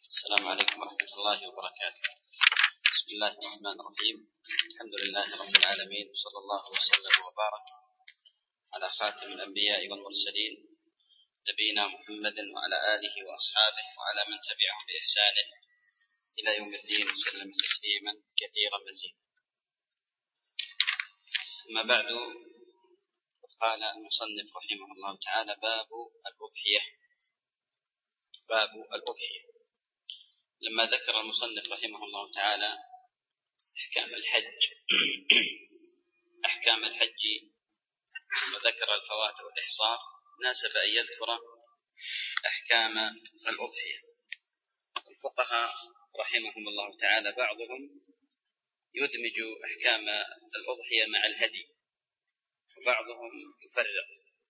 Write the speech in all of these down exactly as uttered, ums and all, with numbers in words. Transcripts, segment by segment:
السلام عليكم ورحمة الله وبركاته. بسم الله الرحمن الرحيم. الحمد لله رب العالمين، وصلى الله وسلم وبارك على خاتم الأنبياء والمرسلين نبينا محمد وعلى آله وأصحابه وعلى من تبعهم بإحسان إلى يوم الدين، وسلم تسليما كثيرا مزيدا. أما بعد، قال المصنف رحمه الله تعالى: باب الأضحية. باب الأضحية. لما ذكر المصنف رحمه الله تعالى أحكام الحج أحكام الحج وذكر الفوات والإحصار، ناسب أن يذكر أحكام الأضحية. الفقهاء رحمهم الله تعالى بعضهم يدمج أحكام الأضحية مع الهدي، وبعضهم يفرق.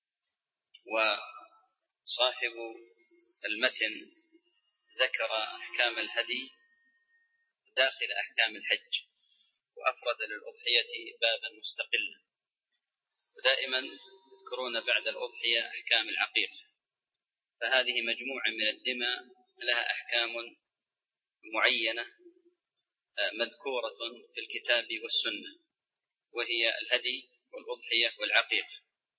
وصاحب المتن ذكر أحكام الهدي داخل أحكام الحج، وأفرد للأضحية بابا مستقلا. ودائما يذكرون بعد الأضحية أحكام العقيقة، فهذه مجموعة من الدماء لها أحكام معينة مذكورة في الكتاب والسنة، وهي الهدي والأضحية والعقيقة.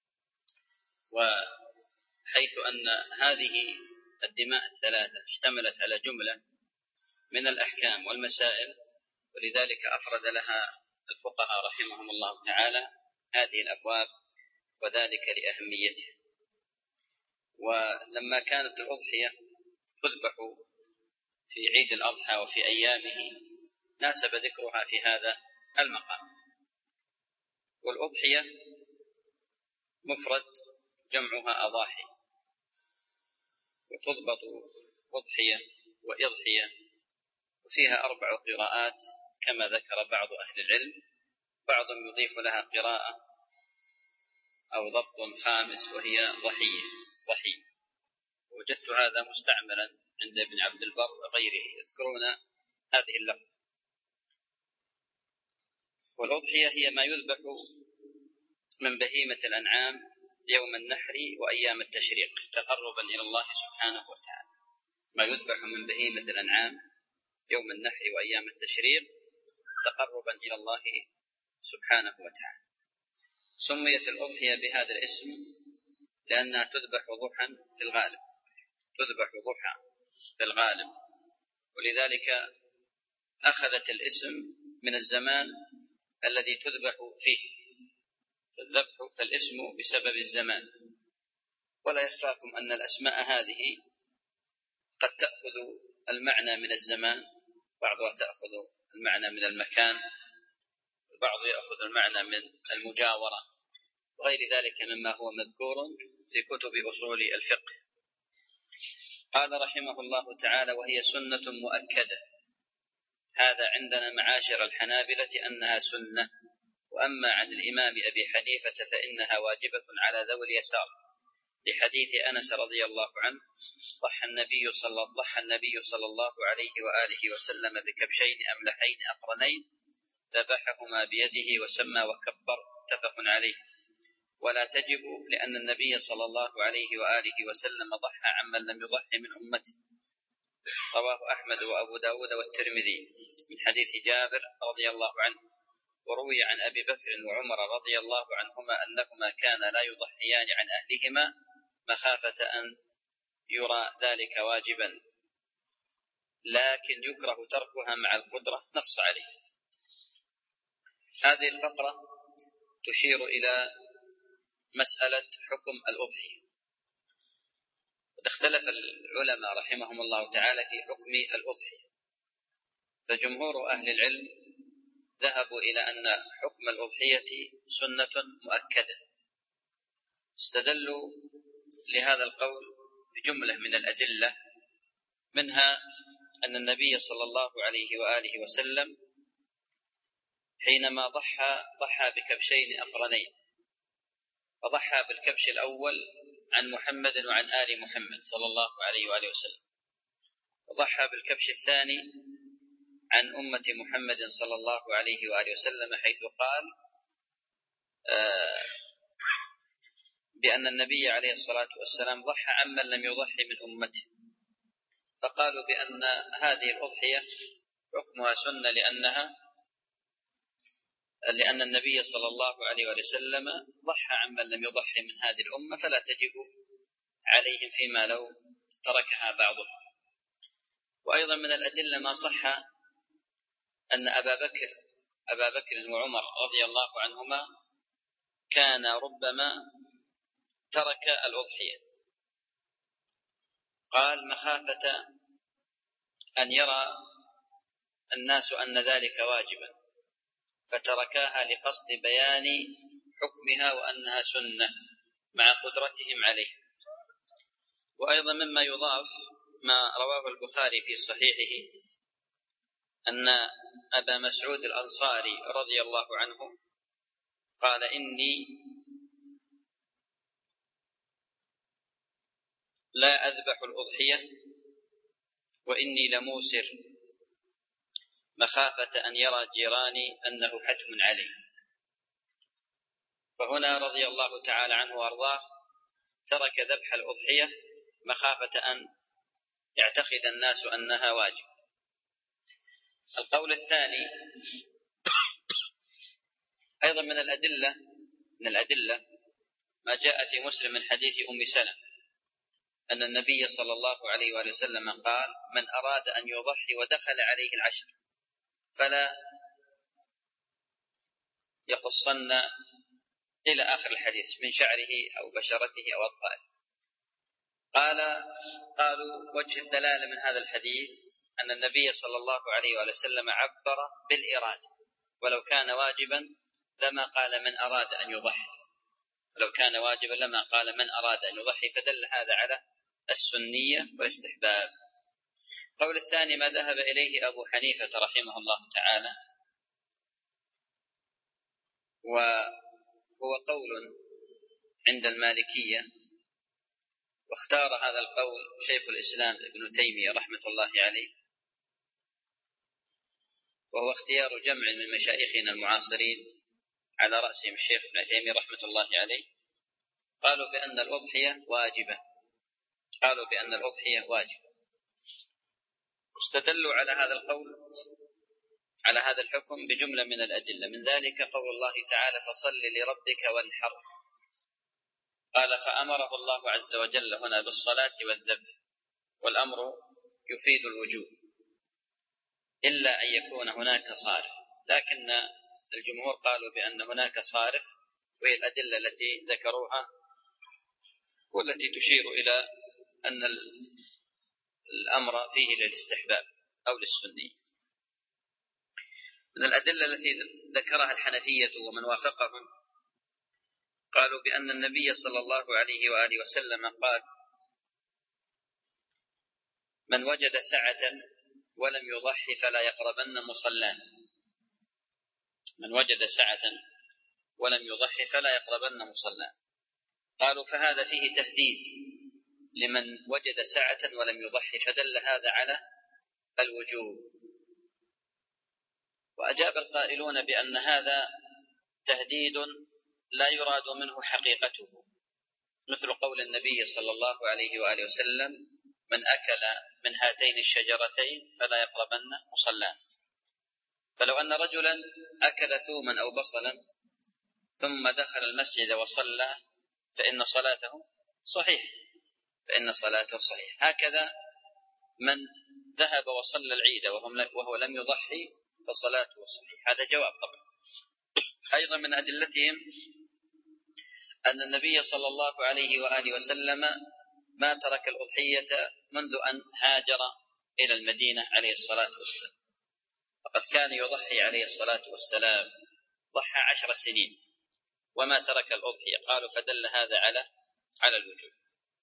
وحيث أن هذه الدماء الثلاثة اشتملت على جملة من الأحكام والمسائل، ولذلك أفرد لها الفقهاء رحمهم الله تعالى هذه الأبواب، وذلك لأهميته. ولما كانت الأضحية تذبح في عيد الأضحى وفي أيامه، ناسب ذكرها في هذا المقام. والأضحية مفرد جمعها أضاحي، وتضبط أضحية وإضحية، وفيها أربع قراءات كما ذكر بعض أهل العلم. بعضهم يضيف لها قراءة أو ضبط خامس، وهي ضحية ضحي. وجدت هذا مستعملا عند ابن عبد البر وغيره، يذكرون هذه اللفظة. والأضحية هي ما يذبح من بهيمة الأنعام يوم النحر وأيام التشريق تقربا إلى الله سبحانه وتعالى. ما يذبح من بهيمة الأنعام يوم النحر وأيام التشريق تقربا إلى الله سبحانه وتعالى. سميت الأضحية بهذا الاسم لأنها تذبح ضحى في الغالب تذبح ضحى في الغالب ولذلك أخذت الاسم من الزمان الذي تذبح فيه، الذبح فالاسم بسبب الزمان. ولا يخفاكم أن الأسماء هذه قد تأخذ المعنى من الزمان، بعضها تأخذ المعنى من المكان، البعض يأخذ المعنى من المجاورة، وغير ذلك مما هو مذكور في كتب أصول الفقه. قال رحمه الله تعالى: وهي سنة مؤكدة. هذا عندنا معاشر الحنابلة أنها سنة، وأما عن الإمام أبي حنيفة فإنها واجبة على ذوي اليسار، لحديث أنس رضي الله عنه: ضحى النبي صلى ضحى النبي صلى الله عليه وآله وسلم بكبشين أملحين أقرنين، ذبحهما بيده وسمى وكبر، متفق عليه. ولا تجب لأن النبي صلى الله عليه وآله وسلم ضحى عمن لم يضحي من أمته. رواه أحمد وأبو داود والترمذي من حديث جابر رضي الله عنه. وروي عن أبي بكر وعمر رضي الله عنهما أنهما كانا لا يضحيان عن أهلهما مخافة أن يرى ذلك واجبا، لكن يكره تركها مع القدرة، نص عليه. هذه الفقرة تشير إلى مسألة حكم الأضحية. اختلف العلماء رحمهم الله تعالى في حكم الأضحية، فجمهور أهل العلم ذهبوا إلى أن حكم الأضحية سنة مؤكدة. استدلوا لهذا القول بجملة من الأدلة، منها أن النبي صلى الله عليه وآله وسلم حينما ضحى ضحى بكبشين أقرنين، فضحى بالكبش الأول عن محمد وعن آل محمد صلى الله عليه وآله وسلم، وضحى بالكبش الثاني عن أمة محمد صلى الله عليه وآله وسلم، حيث قال آه بأن النبي عليه الصلاة والسلام ضحى عمن لم يضحي من أمته. فقالوا بأن هذه الأضحية حكمها سنة لأنها لأن النبي صلى الله عليه وسلم ضحى عمن لم يضحي من هذه الأمة، فلا تجب عليهم فيما لو تركها بعضهم. وأيضا من الأدلة ما صح أن أبا بكر أبا بكر وعمر رضي الله عنهما كان ربما ترك الأضحية، قال مخافة أن يرى الناس أن ذلك واجبا، فتركاها لقصد بيان حكمها وأنها سنة مع قدرتهم عليه. وأيضا مما يضاف ما رواه البخاري في صحيحه أن أبا مسعود الأنصاري رضي الله عنه قال إني لا أذبح الأضحية وإني لموسر مخافة أن يرى جيراني أنه حتم عليه. فهنا رضي الله تعالى عنه وأرضاه ترك ذبح الأضحية مخافة أن يعتقد الناس أنها واجب. القول الثاني أيضا من الأدلة من الأدلة ما جاء في مسلم من حديث أم سلمة أن النبي صلى الله عليه وآله وسلم قال من أراد أن يضحي ودخل عليه العشر فلا يقصن إلى آخر الحديث من شعره أو بشرته أو أطفاله. قال قالوا وجه الدلالة من هذا الحديث أن النبي صلى الله عليه وآله وسلم عبر بالإرادة، ولو كان واجبا لما قال من أراد أن يضحي، ولو كان واجبا لما قال من أراد أن يضحي، فدل هذا على السنية والاستحباب. القول الثاني ما ذهب إليه أبو حنيفة رحمه الله تعالى، وهو قول عند المالكية، واختار هذا القول شيخ الإسلام ابن تيمية رحمة الله عليه، وهو اختيار جمع من مشايخنا المعاصرين على رأسهم الشيخ ابن تيمية رحمة الله عليه. قالوا بأن الأضحية واجبة قالوا بأن الأضحية واجبة استدلوا على هذا القول على هذا الحكم بجملة من الأدلة، من ذلك قول الله تعالى فصل لربك وانحر. قال فأمره الله عز وجل هنا بالصلاة والذبح، والأمر يفيد الوجوب إلا أن يكون هناك صارف، لكن الجمهور قالوا بأن هناك صارف، وهي الأدلة التي ذكروها والتي تشير إلى أن الأمر فيه للاستحباب أو للسنية. من الأدلة التي ذكرها الحنفية ومن وافقهم قالوا بأن النبي صلى الله عليه وآله وسلم قال من وجد سعة ولم يضحي فلا يقربن مصلانا من وجد سعة ولم يضحي فلا يقربن مصلانا. قالوا فهذا فيه تهديد لمن وجد سعة ولم يضحي، فدل هذا على الوجوب. وأجاب القائلون بأن هذا تهديد لا يراد منه حقيقته، مثل قول النبي صلى الله عليه وآله وسلم من أكل من هاتين الشجرتين فلا يقربن مصلانا. فلو أن رجلا أكل ثوما أو بصلا ثم دخل المسجد وصلى فإن صلاته صحيح فإن صلاته صحيح. هكذا من ذهب وصلى العيد وهو لم يضحي فصلاته صحيح. هذا جواب طبعا. أيضا من أدلتهم أن النبي صلى الله عليه وآله وسلم ما ترك الأضحية منذ أن هاجر إلى المدينة عليه الصلاة والسلام، فقد كان يضحي عليه الصلاة والسلام، ضحى عشر سنين وما ترك الأضحية. قالوا فدل هذا على على الوجوب.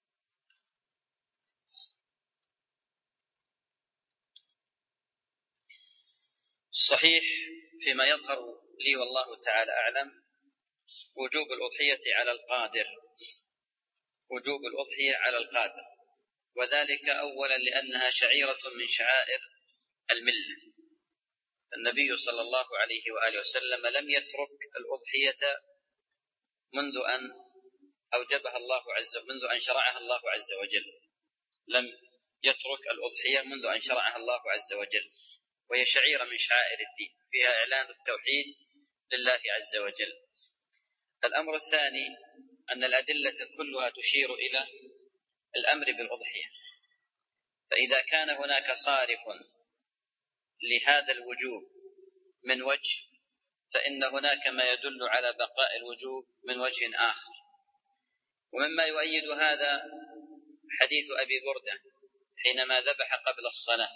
الصحيح فيما يظهر لي والله تعالى أعلم وجوب الأضحية على القادر وجوب الأضحية على القادر وذلك أولا لأنها شعيرة من شعائر الملة. النبي صلى الله عليه وآله وسلم لم يترك الأضحية منذ أن أوجبها الله عز منذ أن شرعها الله عز وجل، لم يترك الأضحية منذ أن شرعها الله عز وجل، وهي شعيرة من شعائر الدين فيها إعلان التوحيد لله عز وجل. الأمر الثاني أن الأدلة كلها تشير إلى الأمر بالأضحية، فإذا كان هناك صارف لهذا الوجوب من وجه، فإن هناك ما يدل على بقاء الوجوب من وجه آخر. ومما يؤيد هذا حديث أبي بردة حينما ذبح قبل الصلاة،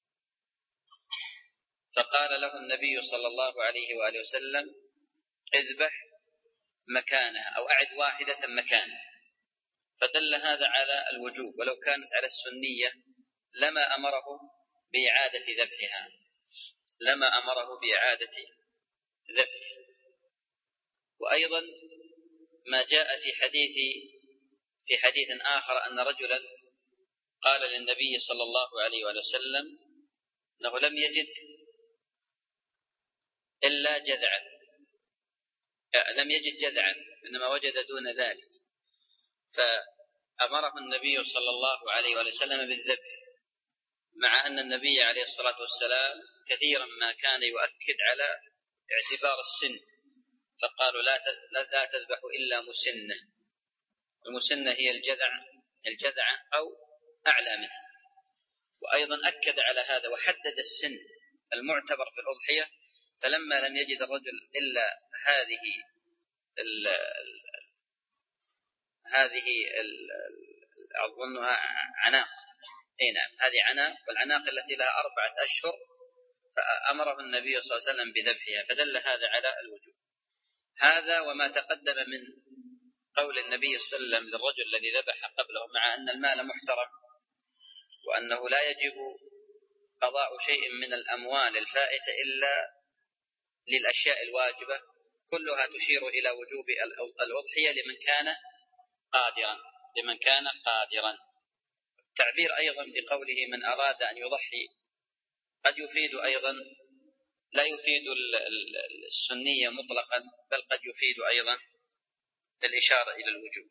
فقال له النبي صلى الله عليه وآله وسلم: اذبح مكانها أو أعد واحدة مكانها، فدل هذا على الوجوب، ولو كانت على السنية لما أمره بإعادة ذبحها لما أمره بإعادة ذبحها. وأيضا ما جاء في حديث في حديث آخر أن رجلا قال للنبي صلى الله عليه وسلم أنه لم يجد إلا جذعا لم يجد جذعا إنما وجد دون ذلك، فأمره النبي صلى الله عليه وسلم بالذبح، مع أن النبي عليه الصلاة والسلام كثيرا ما كان يؤكد على اعتبار السن، فقالوا لا لا تذبح إلا مسنة، المسنة هي الجذع الجذع أو أعلى منه. وأيضا أكد على هذا وحدد السن المعتبر في الأضحية، فلما لم يجد الرجل إلا هذه ال هذه ال أظنها عناق، أي نعم هذه عناق، والعناق التي لها أربعة أشهر، فأمره النبي صلى الله عليه وسلم بذبحها، فدل هذا على الوجوب. هذا وما تقدم من قول النبي صلى الله عليه وسلم للرجل الذي ذبح قبله، مع أن المال محترم وأنه لا يجب قضاء شيء من الأموال الفائتة إلا للأشياء الواجبة، كلها تشير إلى وجوب الأضحية لمن كان قادرا لمن كان قادرا. التعبير أيضا بقوله من أراد أن يضحي قد يفيد أيضا لا يفيد السنية مطلقا، بل قد يفيد أيضا الإشارة إلى الوجوب.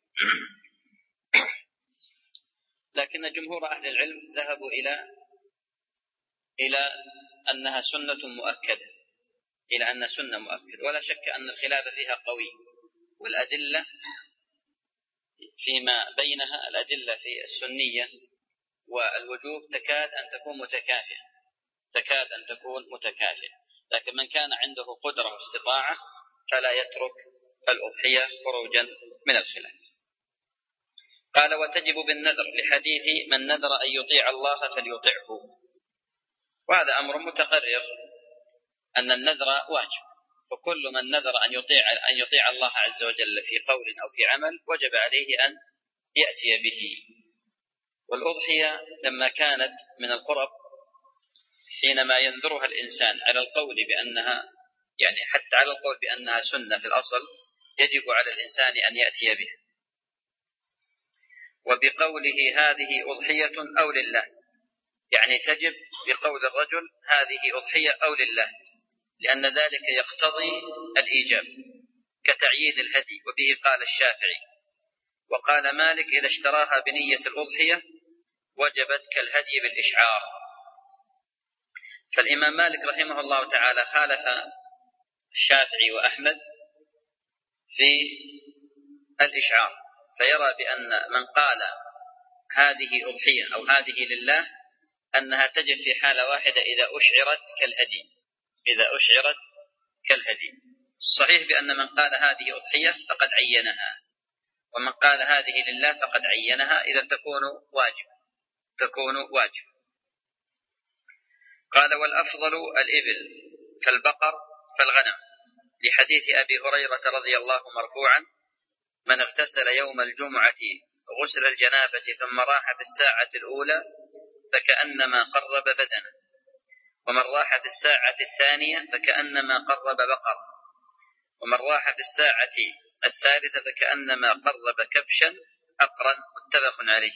لكن جمهور أهل العلم ذهبوا إلى إلى أنها سنة مؤكدة إلى أن سنة مؤكدة، ولا شك أن الخلاف فيها قوي، والأدلة فيما بينها الأدلة في السنية والوجوب تكاد أن تكون متكافئة تكاد أن تكون متكافئة لكن من كان عنده قدرة واستطاعة فلا يترك الأضحية خروجا من الخلاف. قال: وتجب بالنذر لحديث من نذر أن يطيع الله فليطعه. وهذا أمر متقرر أن النذر واجب، وكل من نذر أن يطيع أن يطيع الله عز وجل في قول أو في عمل وجب عليه أن يأتي به. والأضحية لما كانت من القرب حينما ينذرها الإنسان على القول بأنها يعني حتى على القول بأنها سنة في الأصل، يجب على الإنسان أن يأتي به. وبقوله هذه أضحية أو لله، يعني تجب بقول الرجل هذه أضحية أو لله، لأن ذلك يقتضي الإيجاب كتعيين الهدي، وبه قال الشافعي. وقال مالك: إذا اشتراها بنية الأضحية وجبت كالهدي بالإشعار. فالإمام مالك رحمه الله تعالى خالف الشافعي وأحمد في الإشعار، فيرى بأن من قال هذه أضحية أو هذه لله أنها تجب في حالة واحدة إذا أشعرت كالهدي إذا أشعرت كالهدي. الصحيح بأن من قال هذه أضحية فقد عينها، ومن قال هذه لله فقد عينها، إذا تكون واجب تكون واجب. قال: والأفضل الإبل فالبقر فالغنم، لحديث أبي هريرة رضي الله مرفوعا: من اغتسل يوم الجمعة غسل الجنابة ثم راح في الساعة الأولى فكأنما قرب بدنه، ومن راح في الساعة الثانية فكأنما قرب بقر، ومن راح في الساعة الثالثة فكأنما قرب كبشا أقرا، متفق عليه.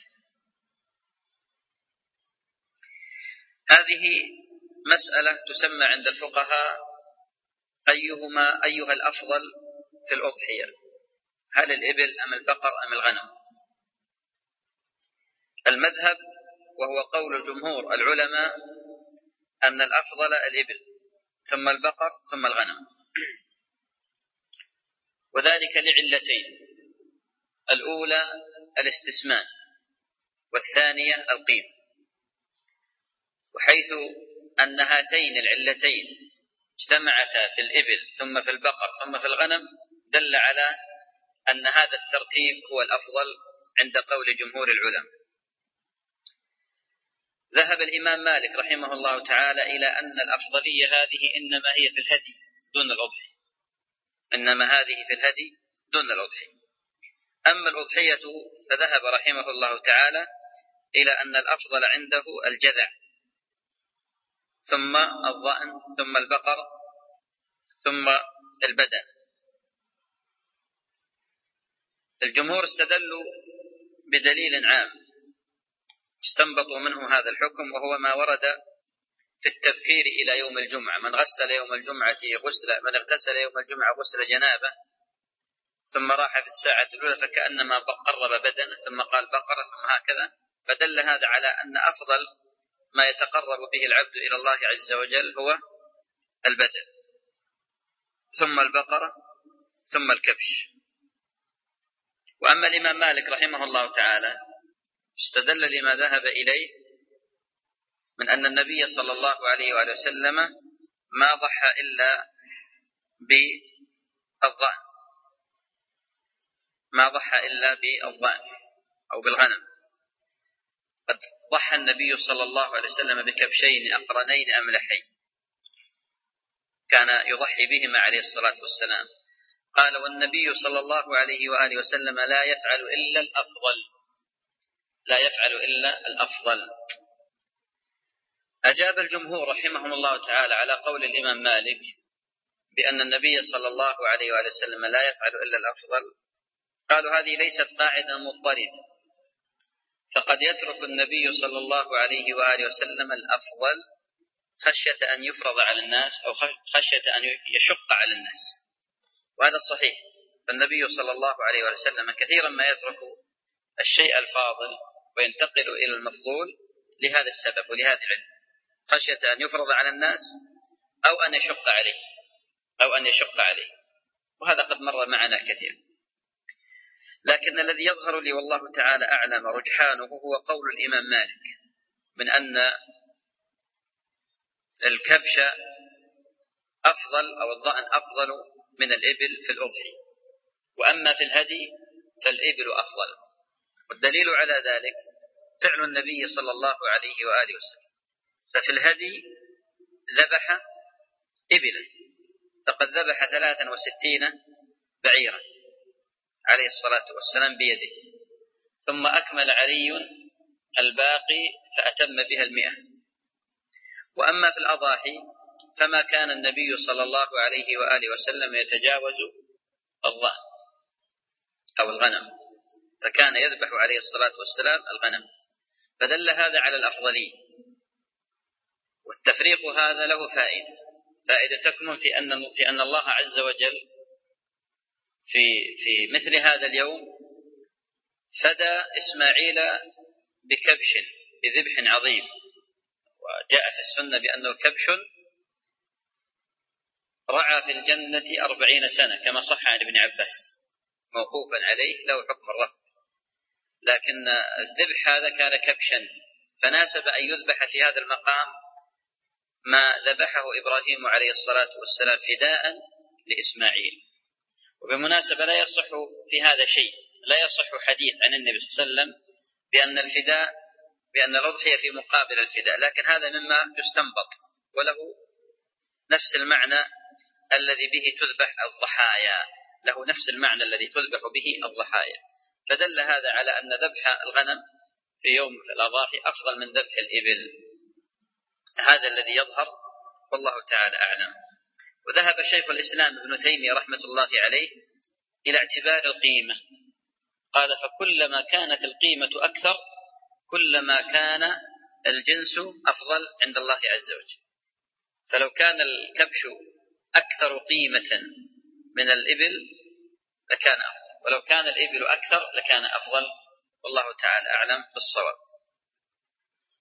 هذه مسألة تسمى عند الفقهاء أيهما أيها الأفضل في الأضحية، هل الإبل أم البقر أم الغنم؟ المذهب وهو قول جمهور العلماء أن الأفضل الإبل ثم البقر ثم الغنم، وذلك لعلتين: الأولى الاستسمان، والثانية القيمة. وحيث أن هاتين العلتين اجتمعتا في الإبل ثم في البقر ثم في الغنم دل على أن هذا الترتيب هو الأفضل عند قول جمهور العلماء. ذهب الإمام مالك رحمه الله تعالى إلى أن الأفضلية هذه إنما هي في الهدي دون الأضحية، إنما هذه في الهدي دون الأضحية. أما الأضحية فذهب رحمه الله تعالى إلى أن الأفضل عنده الجذع، ثم الضأن، ثم البقر، ثم البدن. الجمهور استدلوا بدليل عام استنبطوا منه هذا الحكم، وهو ما ورد في التبكير إلى يوم الجمعة: من غسل يوم الجمعة غسل من اغتسل يوم الجمعة غسل جنابه ثم راح في الساعة الأولى فكأنما قرب بدنه، ثم قال بقرة، ثم هكذا. فدل هذا على أن أفضل ما يتقرب به العبد إلى الله عز وجل هو البدن، ثم البقرة، ثم الكبش. وأما الإمام مالك رحمه الله تعالى استدل لما ذهب إليه من أن النبي صلى الله عليه وآله وسلم ما ضحى إلا بالضأن، ما ضحى إلا بالضأن أو بالغنم. قد ضحى النبي صلى الله عليه وسلم بكبشين أقرنين أملحين كان يضحي بهما عليه الصلاة والسلام. قال: والنبي صلى الله عليه وآله وسلم لا يفعل إلا الأفضل، لا يفعل إلا الأفضل. أجاب الجمهور رحمهم الله تعالى على قول الإمام مالك بأن النبي صلى الله عليه وآله وسلم لا يفعل إلا الأفضل. قالوا: هذه ليست قاعدة مضطردة، فقد يترك النبي صلى الله عليه وآله وسلم الأفضل خشية أن يفرض على الناس أو خشية أن يشق على الناس، وهذا الصحيح. فالنبي صلى الله عليه وآله وسلم كثيرا ما يترك الشيء الفاضل وينتقل إلى المفضول لهذا السبب ولهذه العلة، خشية أن يفرض على الناس أو أن يشق عليه أو أن يشق عليه وهذا قد مر معنا كثير. لكن الذي يظهر لي والله تعالى أعلم رجحانه هو قول الإمام مالك من أن الكبش أفضل أو الضأن أفضل من الإبل في الأضحية، وأما في الهدي فالإبل أفضل. والدليل على ذلك فعل النبي صلى الله عليه وآله وسلم، ففي الهدي ذبح إبلا، فقد ذبح ثلاثا وستين بعيرا عليه الصلاة والسلام بيده، ثم أكمل علي الباقي فأتم بها المئة. وأما في الأضاحي فما كان النبي صلى الله عليه وآله وسلم يتجاوز الضأن أو الغنم، فكان يذبح عليه الصلاة والسلام الغنم، فدل هذا على الأفضلية. والتفريق هذا له فائدة فائدة تكمن في أن في أن الله عز وجل في في مثل هذا اليوم فدى إسماعيل بكبش بذبح عظيم، وجاء في السنة بأنه كبش رعى في الجنة أربعين سنة كما صح عن ابن عباس موقوفا عليه، له حكم الرفع. لكن الذبح هذا كان كبشا، فناسب أن يذبح في هذا المقام ما ذبحه إبراهيم عليه الصلاة والسلام فداء لإسماعيل. وبمناسبة لا يصح في هذا شيء، لا يصح حديث عن النبي صلى الله عليه وسلم بأن الفداء بأن الأضحية في مقابل الفداء، لكن هذا مما يستنبط وله نفس المعنى الذي به تذبح الضحايا، له نفس المعنى الذي تذبح به الضحايا. فدل هذا على أن ذبح الغنم في يوم الأضاحي أفضل من ذبح الإبل، هذا الذي يظهر والله تعالى أعلم. وذهب شيخ الإسلام ابن تيمية رحمة الله عليه إلى اعتبار القيمة، قال: فكلما كانت القيمة أكثر كلما كان الجنس أفضل عند الله عز وجل. فلو كان الكبش أكثر قيمة من الإبل لكان أفضل، ولو كان الإبل أكثر لكان أفضل، والله تعالى أعلم بالصواب.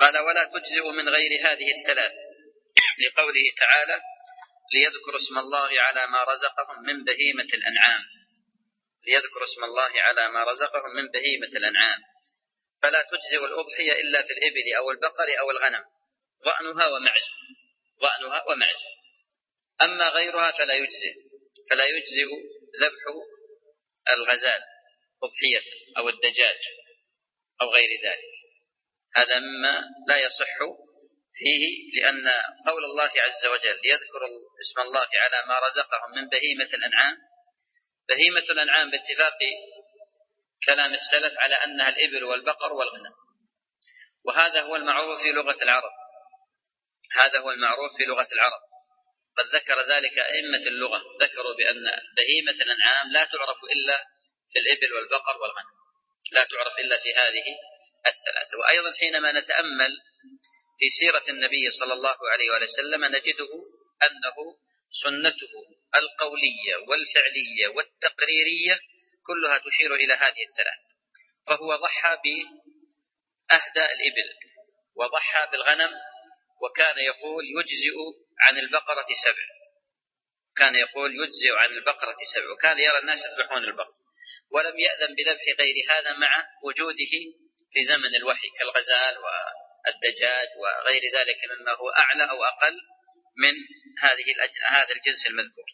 قال ولا تجزئ من غير هذه الثلاث، لقوله تعالى ليذكر اسم الله على ما رزقهم من بهيمة الأنعام، ليذكر اسم الله على ما رزقهم من بهيمة الأنعام، فلا تجزئ الأضحية إلا في الإبل أو البقر أو الغنم، ضأنها ومعز، ضأنها ومعز. أما غيرها فلا يجزئ، فلا يجزئ ذبح الغزال أضحية أو الدجاج أو غير ذلك، هذا مما لا يصح فيه، لأن قول الله عز وجل يذكر اسم الله على ما رزقهم من بهيمة الأنعام، بهيمة الأنعام باتفاق كلام السلف على أنها الإبل والبقر والغنم، وهذا هو المعروف في لغة العرب، هذا هو المعروف في لغة العرب. قد ذكر ذلك أئمة اللغة، ذكروا بأن بهيمة الأنعام لا تعرف إلا في الإبل والبقر والغنم، لا تعرف إلا في هذه الثلاثة. وأيضا حينما نتأمل في سيرة النبي صلى الله عليه وسلم نجده أنه سنته القولية والفعلية والتقريرية كلها تشير إلى هذه الثلاث، فهو ضحى بأهدى الإبل وضحى بالغنم، وكان يقول يجزئ عن البقرة سبع، كان يقول يجزئ عن البقرة سبع، وكان يرى الناس يذبحون البقر، ولم يأذن بذبح غير هذا مع وجوده في زمن الوحي كالغزال والدجاج وغير ذلك مما هو أعلى أو أقل من هذه هذا الجنس المذكور.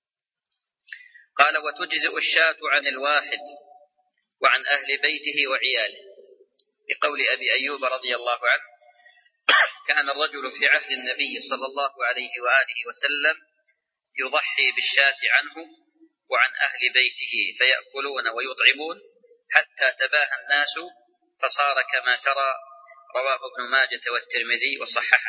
قال وتجزئ الشاة عن الواحد وعن أهل بيته وعياله، بقول أبي أيوب رضي الله عنه كان الرجل في عهد النبي صلى الله عليه وآله وسلم يضحي بالشاة عنه وعن أهل بيته فيأكلون ويطعمون حتى تباهى الناس فصار كما ترى، رواه ابن ماجة والترمذي وصححه.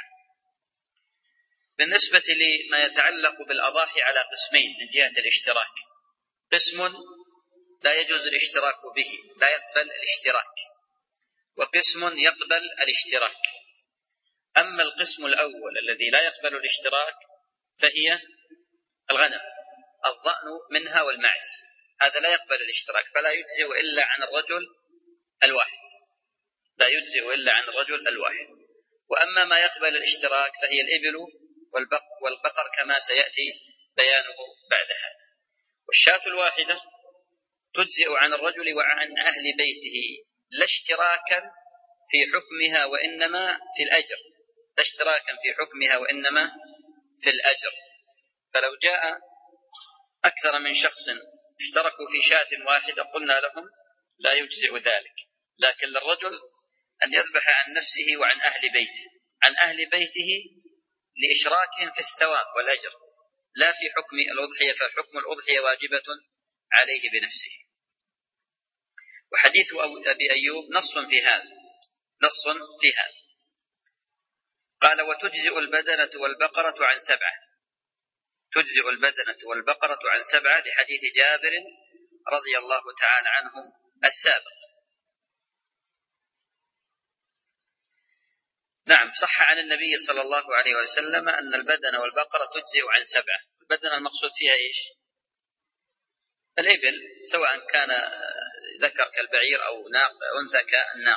بالنسبة لما يتعلق بالأضاحي على قسمين من جهة الاشتراك، قسم لا يجوز الاشتراك به، لا يقبل الاشتراك، وقسم يقبل الاشتراك. أما القسم الأول الذي لا يقبل الاشتراك فهي الغنم، الضأن منها والمعز، هذا لا يقبل الاشتراك، فلا يجزئ إلا عن الرجل الواحد، لا يجزئ إلا عن الرجل الواحد. وأما ما يقبل الاشتراك فهي الإبل والبقر كما سيأتي بيانه بعد هذا. والشاة الواحدة تجزئ عن الرجل وعن أهل بيته لا اشتراكا في حكمها وإنما في الأجر، لا اشتراكا في حكمها وإنما في الأجر. فلو جاء أكثر من شخص اشتركوا في شاة واحدة قلنا لهم لا يجزئ ذلك، لكن للرجل أن يذبح عن نفسه وعن أهل بيته، عن أهل بيته لإشراكهم في الثواب والأجر، لا في حكم الأضحية، فحكم الأضحية واجبة عليه بنفسه. وحديث أبي أيوب نص في هذا، نص في هذا. قال وتجزئ البدنة والبقرة عن سبعة، تجزئ البدنة والبقرة عن سبعة لحديث جابر رضي الله تعالى عنه السابق. نعم، صح عن النبي صلى الله عليه وسلم أن البدنة والبقرة تجزئ عن سبعة. البدنة المقصود فيها إيش؟ الإبل، سواء كان ذكر كالبعير أو ناق أنثى كالناق.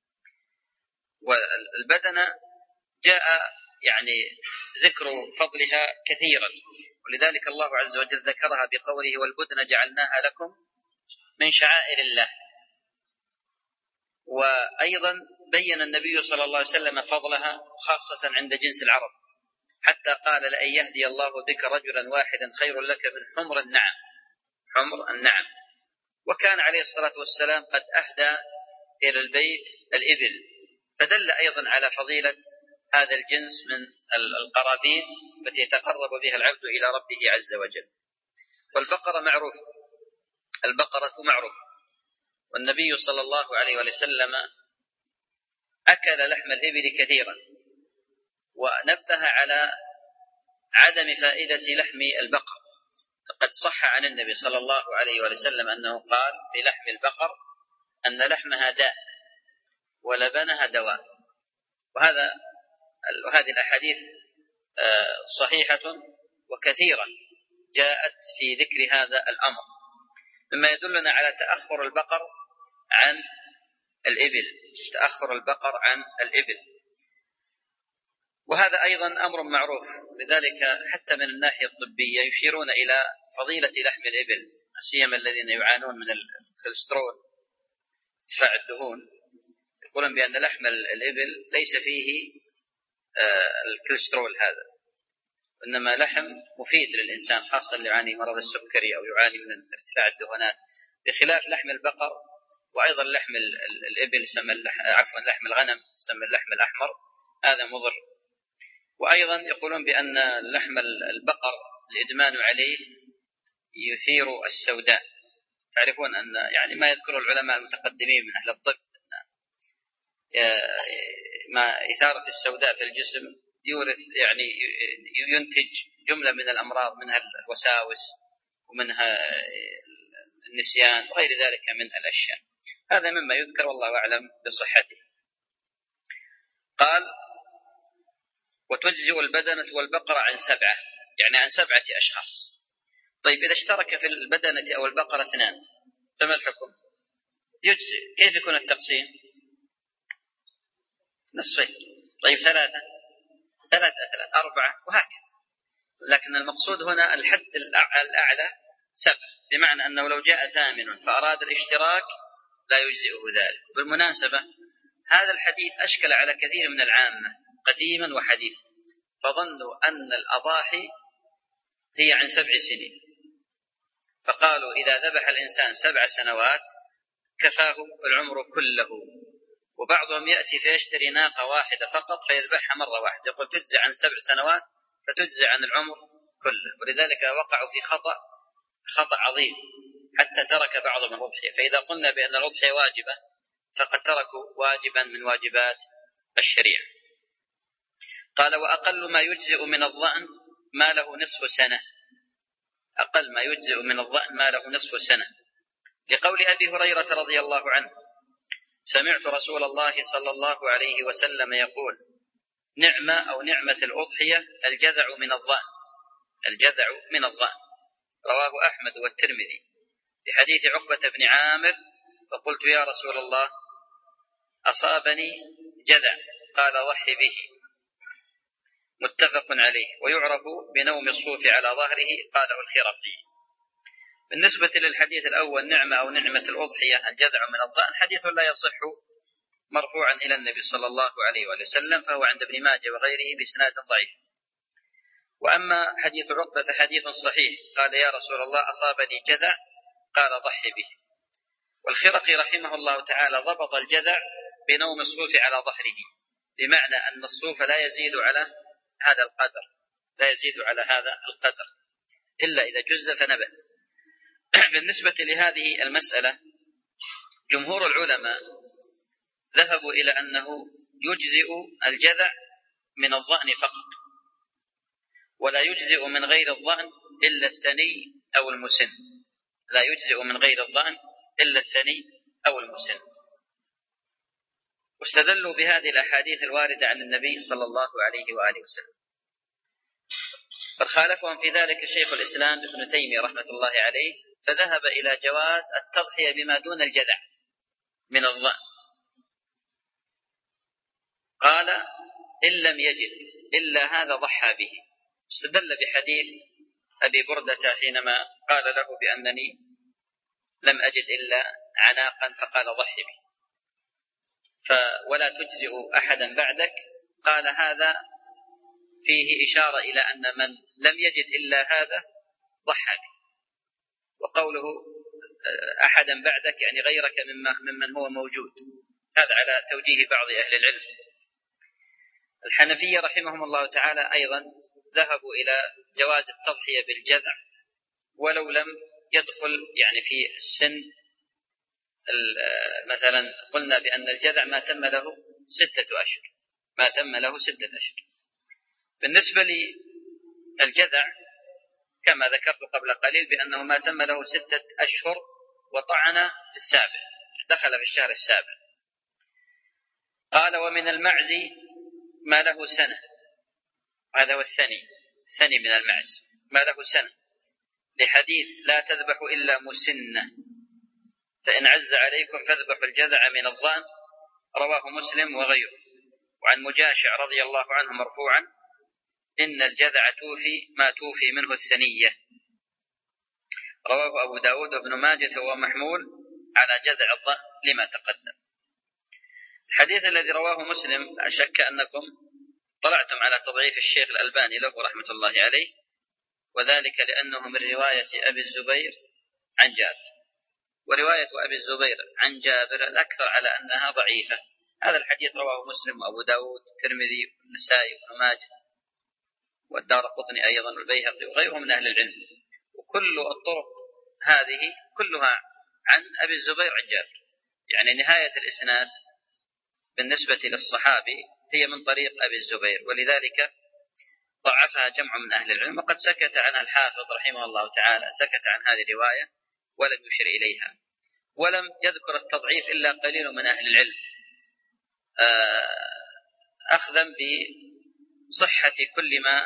والبدنة جاء يعني ذكر فضلها كثيرا، ولذلك الله عز وجل ذكرها بقوله والبدن جعلناها لكم من شعائر الله. وأيضا بين النبي صلى الله عليه وسلم فضلها خاصة عند جنس العرب، حتى قال لأن يهدي الله بك رجلا واحدا خير لك من حمر النعم، حمر النعم. وكان عليه الصلاة والسلام قد أهدى إلى البيت الإبل، فدل أيضا على فضيلة هذا الجنس من القرابين التي يتقرب بها العبد إلى ربه عز وجل. والبقرة معروف، البقرة معروف، والنبي صلى الله عليه وسلم أكل لحم الإبل كثيرا، ونبه على عدم فائدة لحم البقر. فقد صح عن النبي صلى الله عليه وسلم أنه قال في لحم البقر أن لحمها داء ولبنها دواء. وهذا وهذه الأحاديث صحيحة وكثيرة جاءت في ذكر هذا الأمر، مما يدلنا على تأخر البقر عن الإبل، تأخر البقر عن الإبل. وهذا أيضا أمر معروف، لذلك حتى من الناحية الطبية يشيرون إلى فضيلة لحم الإبل، سيما الذين يعانون من الكوليسترول ارتفاع الدهون، يقولون بأن لحم الإبل ليس فيه الكوليسترول هذا، إنما لحم مفيد للإنسان خاصة اللي يعاني مرض السكري أو يعاني من ارتفاع الدهونات، بخلاف لحم البقر وأيضا لحم الإبل يسمى عفوا لحم الغنم يسمى اللحم الأحمر، هذا مضر. وأيضا يقولون بأن لحم البقر الإدمان عليه يثير السوداء. تعرفون أن يعني ما يذكر العلماء المتقدمين من أهل الطب ما إثارة السوداء في الجسم يورث يعني ينتج جملة من الأمراض، منها الوساوس ومنها النسيان وغير ذلك من الأشياء. هذا مما يذكر والله أعلم بصحته. قال وتجزئ البدنة والبقرة عن سبعة، يعني عن سبعة أشخاص. طيب إذا اشترك في البدنة أو البقرة اثنان فما الحكم؟ يجزئ. كيف يكون التقسيم؟ نصفين. طيب ثلاثة ثلاثة ثلاثة أربعة وهكذا، لكن المقصود هنا الحد الأعلى سبع، بمعنى أنه لو جاء ثامن فأراد الاشتراك لا يجزئه ذلك. بالمناسبة هذا الحديث أشكل على كثير من العامة قديما وحديثا، فظنوا أن الأضاحي هي عن سبع سنين، فقالوا إذا ذبح الإنسان سبع سنوات كفاه العمر كله. وبعضهم يأتي فيشتري ناقة واحدة فقط فيذبحها مرة واحدة، يقول تجزي عن سبع سنوات فتجزي عن العمر كله، ولذلك وقعوا في خطأ خطأ عظيم حتى ترك بعضهم الأضحية. فإذا قلنا بأن الأضحية واجبة فقد تركوا واجبا من واجبات الشريعة. قال وأقل ما يجزئ من الضأن ما له نصف سنة، أقل ما يجزئ من الضأن ما له نصف سنة، لقول أبي هريرة رضي الله عنه سمعت رسول الله صلى الله عليه وسلم يقول نعمة أو نعمة الأضحية الجذع من الضأن، الجذع من الضأن. رواه أحمد والترمذي بحديث عقبة بن عامر فقلت يا رسول الله أصابني جذع، قال ضحي به، متفق عليه. ويعرف بنوم الصوف على ظهره، قاله الخرقي. بالنسبة للحديث الأول نعمة أو نعمة الأضحية الجذع من الضأن، حديث لا يصح مرفوعا إلى النبي صلى الله عليه وسلم، فهو عند ابن ماجه وغيره بإسناد ضعيف. وأما حديث عقبة فحديث صحيح، قال يا رسول الله أصابني جذع، قال ضحي به. والخرقي رحمه الله تعالى ضبط الجذع بنوم الصوف على ظهره، بمعنى أن الصوف لا يزيد على هذا القدر، لا يزيد على هذا القدر إلا إذا جز فنبت. بالنسبة لهذه المسألة جمهور العلماء ذهبوا إلى أنه يجزئ الجذع من الضأن فقط، ولا يجزئ من غير الضأن إلا الثني أو المسن، لا يجزئ من غير الضأن إلا الثني أو المسن. واستدلوا بهذه الأحاديث الواردة عن النبي صلى الله عليه وآله وسلم. قد خالفهم في ذلك شيخ الإسلام ابن تيمية رحمة الله عليه، فذهب إلى جواز التضحية بما دون الجذع من الضأن. قال إن لم يجد إلا هذا ضحى به. استدل بحديث أبي بردة حينما قال له بأنني لم أجد إلا عناقا فقال ضحي به، ولا تجزئ أحدا بعدك. قال هذا فيه إشارة إلى أن من لم يجد إلا هذا ضحى به، وقوله أحدا بعدك يعني غيرك ممن هو موجود، هذا على توجيه بعض أهل العلم. الحنفية رحمهم الله تعالى أيضا ذهبوا إلى جواز التضحية بالجذع ولو لم يدخل يعني في السن، مثلا قلنا بأن الجذع ما تم له ستة أشهر، ما تم له ستة أشهر. بالنسبة للجذع كما ذكرت قبل قليل بأنه ما تم له ستة أشهر وطعن في السابع، دخل في الشهر السابع. قال ومن المعز ما له سنة، هذا هو الثاني الثاني من المعز ما له سنة، لحديث لا تذبح إلا مسنة، فإن عز عليكم فاذبحوا الجذع من الضأن، رواه مسلم وغيره. وعن مجاشع رضي الله عنه مرفوعا: إن الجذع توفي ما توفي منه الثنية. رواه أبو داود وابن ماجة وهو محمول على جذع الضأن لما تقدم. الحديث الذي رواه مسلم لا شك أنكم طلعتم على تضعيف الشيخ الألباني له رحمة الله عليه، وذلك لأنه من رواية أبي الزبير عن جابر، ورواية أبي الزبير عن جابر الأكثر على أنها ضعيفة. هذا الحديث رواه مسلم وأبو داود والترمذي والنسائي وابن ماجه والدارقطني أيضا والبيهقي وغيرهم من أهل العلم، وكل الطرق هذه كلها عن أبي الزبير عن جابر، يعني نهاية الإسناد بالنسبة للصحابي هي من طريق أبي الزبير، ولذلك ضعفها جمع من أهل العلم، وقد سكت عنها الحافظ رحمه الله تعالى، سكت عن هذه الرواية ولم يشر إليها، ولم يذكر التضعيف إلا قليل من أهل العلم أخذا بصحة كل ما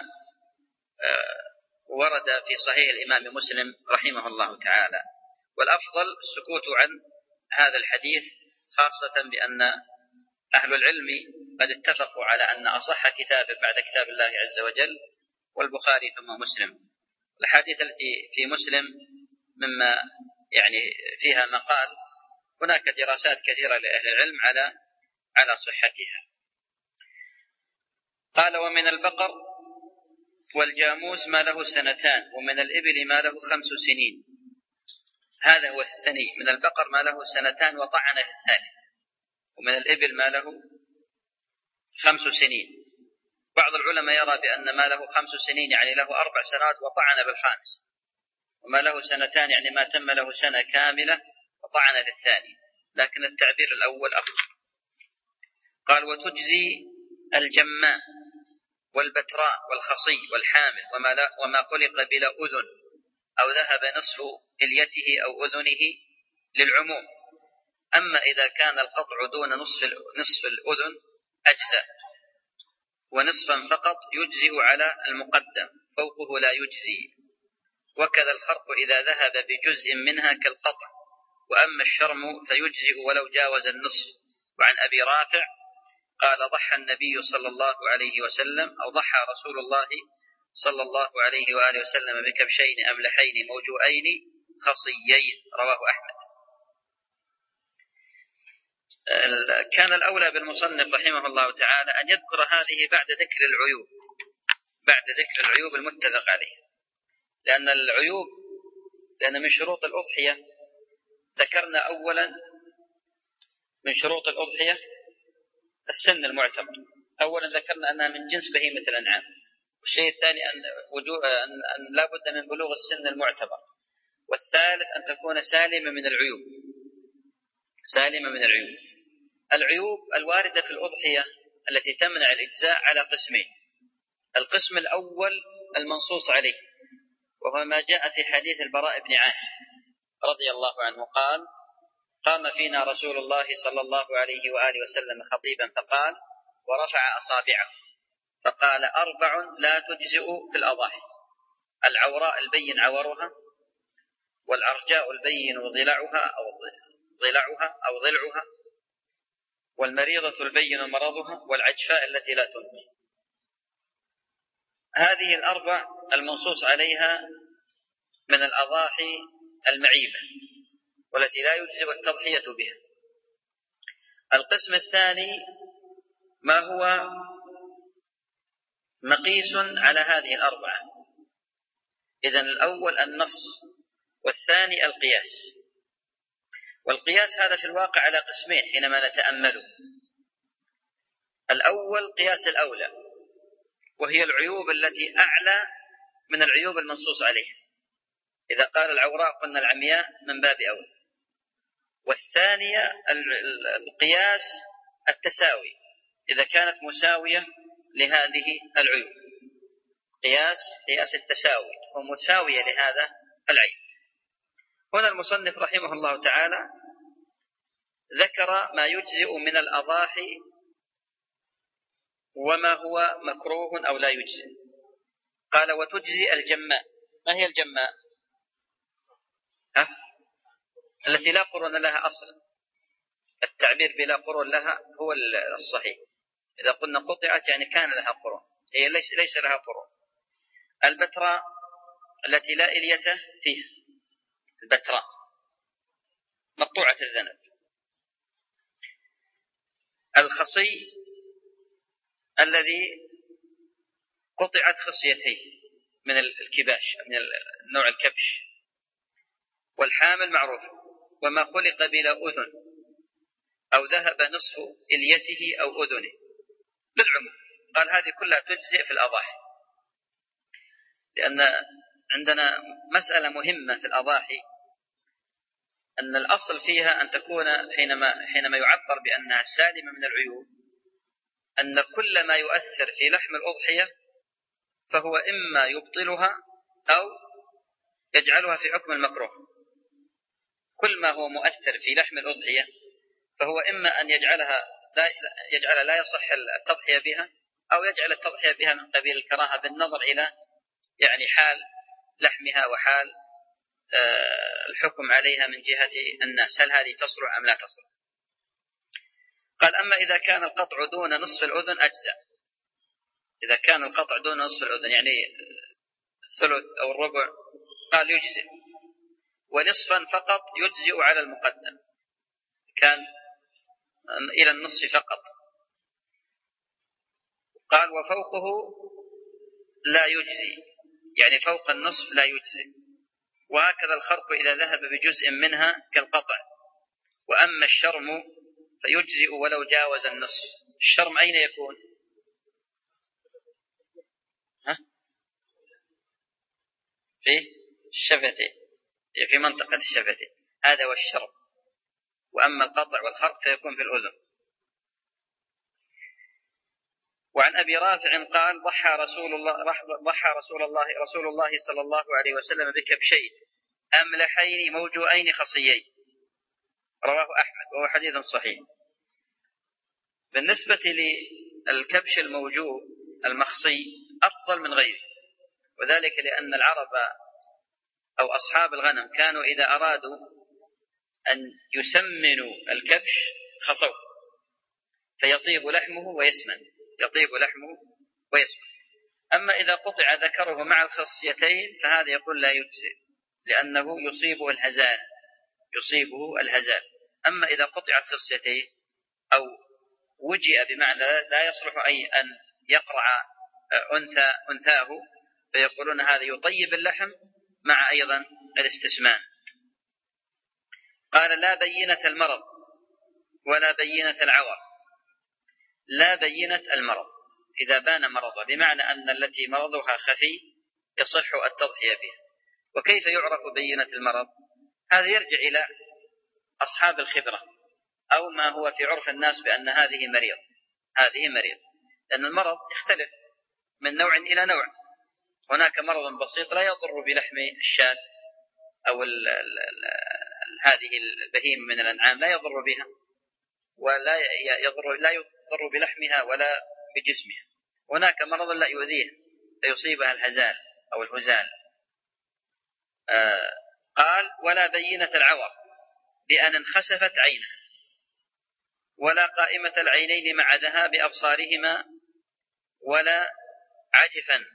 ورد في صحيح الإمام مسلم رحمه الله تعالى. والأفضل السكوت عن هذا الحديث، خاصة بأن أهل العلم قد اتفقوا على أن أصح كتاب بعد كتاب الله عز وجل والبخاري ثم مسلم. الحديث التي في مسلم مما يعني فيها مقال، هناك دراسات كثيرة لأهل العلم على على صحتها. قال: ومن البقر والجاموس ما له سنتان، ومن الإبل ما له خمس سنين. هذا هو الثني. من البقر ما له سنتان وطعن في الثاني، ومن الإبل ما له خمس سنين. بعض العلماء يرى بأن ما له خمس سنين يعني له أربع سنوات وطعن بالخامس، وما له سنتان يعني ما تم له سنة كاملة وطعن في الثاني، لكن التعبير الأول أفضل. قال: وتجزي الجماء والبتراء والخصي والحامل وما, لا وما خلق بلا أذن أو ذهب نصف إليته أو أذنه للعموم. أما إذا كان القطع دون نصف نصف الأذن أجزاء، ونصفا فقط يجزئ على المقدم، فوقه لا يجزي. وكذا الخرق إذا ذهب بجزء منها كالقطع. وأما الشرم فيجزئ ولو جاوز النصف. وعن أبي رافع قال: ضحى النبي صلى الله عليه وسلم أو ضحى رسول الله صلى الله عليه وآله وسلم بكبشين أملحين موجوئين خصيين. رواه أحمد. كان الأولى بالمصنف رحمه الله تعالى أن يذكر هذه بعد ذكر العيوب، بعد ذكر العيوب المتفق عليه، لأن العيوب لأن من شروط الأضحية ذكرنا أولا من شروط الأضحية السن المعتبر. أولا ذكرنا أنها من جنس بهيمة الأنعام، والشيء الثاني أن, وجوه أن, أن لا بد من بلوغ السن المعتبر، والثالث أن تكون سالمة من العيوب، سالمة من العيوب. العيوب الواردة في الأضحية التي تمنع الإجزاء على قسمين. القسم الأول المنصوص عليه، وهو ما جاء في حديث البراء بن عازب رضي الله عنه قال: قام فينا رسول الله صلى الله عليه وآله وسلم خطيبا فقال ورفع أصابعه فقال: أربع لا تجزئ في الأضاحي: العوراء البين عورها، والعرجاء البين ضلعها أو ضلعها أو ضلعها، والمريضة البين مرضها، والعجفاء التي لا تنقي. هذه الأربع المنصوص عليها من الأضاحي المعيبة والتي لا يجزئ التضحية بها. القسم الثاني ما هو مقيس على هذه الأربعة. إذن الأول النص، والثاني القياس. والقياس هذا في الواقع على قسمين حينما نتأمله. الأول قياس الأولى، وهي العيوب التي أعلى من العيوب المنصوص عليها. إذا قال العوراء قلنا العمياء من باب أولى. والثانية القياس التساوي، إذا كانت مساوية لهذه العيوب. قياس قياس التساوي ومساوية لهذا العيب. هنا المصنف رحمه الله تعالى ذكر ما يجزئ من الأضاحي وما هو مكروه أو لا يجزئ. قال: وتجزي الجماء. ما هي الجماء؟ ها؟ التي لا قرن لها أصلا. التعبير بلا قرن لها هو الصحيح. إذا قلنا قطعت يعني كان لها قرون، هي ليس, ليس لها قرون. البتراء التي لا إلية فيها، البتراء مقطوعة الذنب. الخصي الذي قطعت خصيتيه من الكباش، من نوع الكبش. والحامل معروف، وما خلق بلا أذن أو ذهب نصف إليته أو أذنه بالعموم. قال هذه كلها تجزئ في الأضاحي، لأن عندنا مسألة مهمة في الأضاحي، أن الأصل فيها أن تكون حينما, حينما يعبر بأنها سالمة من العيوب، أن كل ما يؤثر في لحم الأضحية فهو إما يبطلها أو يجعلها في حكم المكروه. كل ما هو مؤثر في لحم الأضحية فهو إما أن يجعلها لا, يجعل لا يصح التضحية بها، أو يجعل التضحية بها من قبيل الكراهة بالنظر إلى يعني حال لحمها وحال الحكم عليها من جهة الناس، هل هذه تصلح أم لا تصلح. قال أما إذا كان القطع دون نصف الأذن أجزاء. إذا كان القطع دون نصف الأذن يعني الثلث أو الربع قال يجزئ، ونصفا فقط يجزئ على المقدم، كان إلى النصف فقط. قال وفوقه لا يجزي، يعني فوق النصف لا يجزي. وهكذا الخرق إذا ذهب بجزء منها كالقطع. وأما الشرم فيجزئ ولو جاوز النصف. الشرم أين يكون؟ ها؟ في الشفتين، في منطقة الشفتين، هذا هو الشرم. وأما القطع والخرق فيكون في الأذن. وعن أبي رافع قال ضحى رسول الله ضحى رسول الله رسول الله صلى الله عليه وسلم بكبشين أملحين موجوئين خصيين، رواه أحمد وهو حديث صحيح. بالنسبة للكبش الموجوء المخصي أفضل من غيره، وذلك لأن العرب أو أصحاب الغنم كانوا إذا أرادوا أن يسمنوا الكبش خصوه فيطيب لحمه ويسمن، يطيب لحمه ويسمن. أما إذا قطع ذكره مع الخصيتين فهذا يقول لا يجزئ، لأنه يصيبه الهزال، يصيبه الهزال. أما إذا قطع الخصيتين أو وجئ بمعنى لا يصلح أي أن يقرع أنثى أنثاه فيقولون هذا يطيب اللحم مع أيضا الاستسمان. قال لا بينة المرض ولا بينة العور. لا بينة المرض إذا بان مرضه، بمعنى أن التي مرضها خفي يصح التضحية بها. وكيف يعرف بينة المرض؟ هذا يرجع إلى أصحاب الخبرة أو ما هو في عرف الناس بأن هذه مريض، هذه مريض، لأن المرض يختلف من نوع إلى نوع. هناك مرض بسيط لا يضر بلحم الشاة أو ال ال ال هذه البهيمة من الأنعام لا يضر بها ولا يضر لا يضر بلحمها ولا بجسمها. هناك مرض لا يؤذيه فيصيبها الهزال أو الهزال. آه قال ولا بينة العور بأن انخسفت عينه، ولا قائمة العينين مع ذهاب أبصارهما، ولا عجفا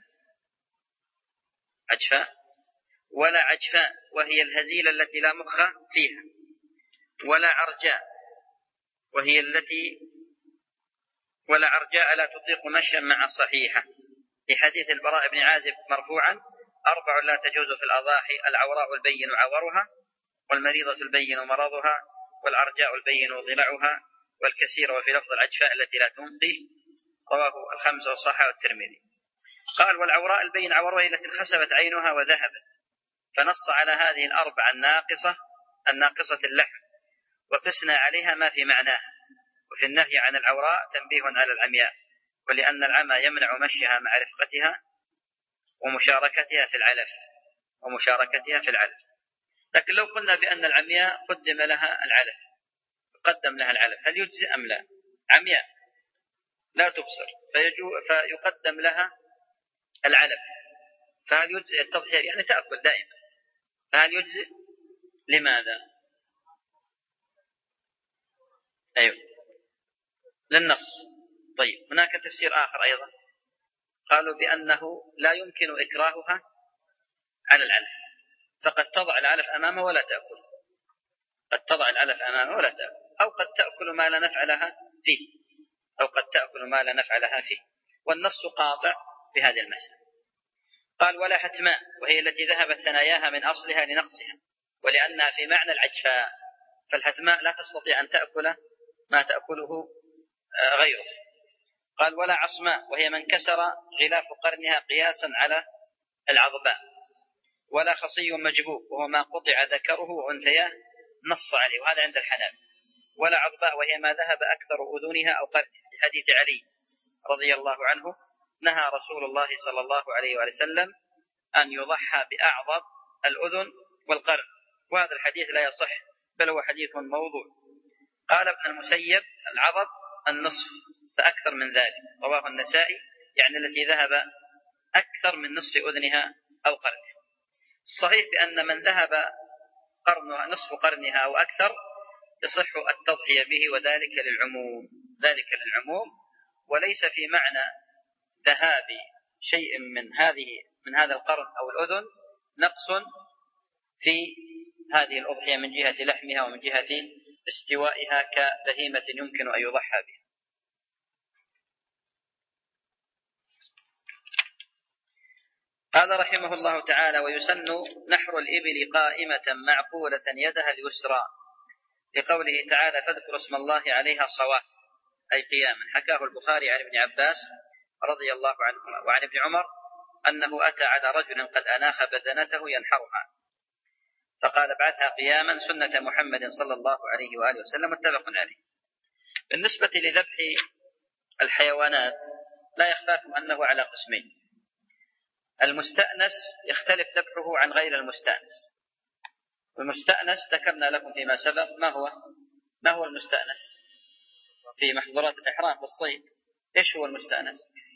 عجفاء ولا عجفاء وهي الهزيلة التي لا مخ فيها، ولا عرجاء وهي التي ولا عرجاء لا تطيق مشيا مع الصحيحة، لحديث البراء بن عازب مرفوعا أربع لا تجوز في الأضاحي: العوراء البين عورها، والمريضة البين مرضها، والعرجاء البين ضلعها، والكثير وفي لفظ العجفاء التي لا تنقي، رواه الخمسة وصححه الترمذي. قال والعوراء البين عورها التي انخسفت عينها وذهبت، فنص على هذه الأربع الناقصة الناقصة اللحم، وقسنا عليها ما في معناها. وفي النهي عن العوراء تنبيه على العمياء، ولأن العمى يمنع مشيها مع رفقتها ومشاركتها في العلف ومشاركتها في العلف. لكن لو قلنا بأن العمياء قدم لها العلف، قدم لها العلف، هل يجزي أم لا؟ عمياء لا تبصر فيقدم لها العلف، فهل يجزي التضحية؟ يعني تأكل دائما، فهل يجزي؟ لماذا؟ أيوه للنص طيب هناك تفسير آخر أيضا، قالوا بأنه لا يمكن إكراهها على العلف، فقد تضع العلف أمامه ولا تأكل، قد تضع العلف أمامه ولا تأكل، أو قد تأكل ما لا نفع لها فيه، أو قد تأكل ما لا نفع لها فيه، والنص قاطع في هذه المسألة. قال ولا حتماء، وهي التي ذهبت ثناياها من أصلها لنقصها، ولأنها في معنى العجفاء، فالحتماء لا تستطيع أن تأكل ما تأكله غيره. قال ولا عصماء، وهي من كسر غلاف قرنها قياسا على العضباء. ولا خصي مجبوب، وهو ما قطع ذكره وأنثياه نص عليه، وهذا عند الحنابلة. ولا عضباء، وهي ما ذهب أكثر أذنها أو قرنها، في حديث علي رضي الله عنه نهى رسول الله صلى الله عليه وسلم أن يضحى بأعضب الأذن والقرن، وهذا الحديث لا يصح، بل هو حديث موضوع. قال ابن المسيب العضب النصف فأكثر من ذلك، رواه النسائي، يعني التي ذهب أكثر من نصف أذنها أو قرنها. الصحيح بأن من ذهب قرنها نصف قرنها أو أكثر يصح التضحية به، وذلك للعموم، ذلك للعموم، وليس في معنى ذهاب شيء من هذه من هذا القرن أو الأذن نقص في هذه الأضحية من جهة لحمها ومن جهة استوائها كبهيمة يمكن أن يضحى بها. قال رحمه الله تعالى ويسن نحر الإبل قائمة معقولة يدها اليسرى، لقوله تعالى فاذكر اسم الله عليها صواف، أي قياما. حكاه البخاري عن ابن عباس رضي الله عنهما وعن ابن عمر أنه أتى على رجل قد أناخ بدنته ينحرها، فقال ابعثها قياما سنة محمد صلى الله عليه وآله وسلم، متفق عليه. بالنسبة لذبح الحيوانات لا يخفاكم أنه على قسمين. المستأنس يختلف ذبحه عن غير المستأنس. المستأنس ذكرنا لكم فيما سبق ما هو ما هو المستأنس في محظورات الإحرام في الصيد. إيش هو المستأنس؟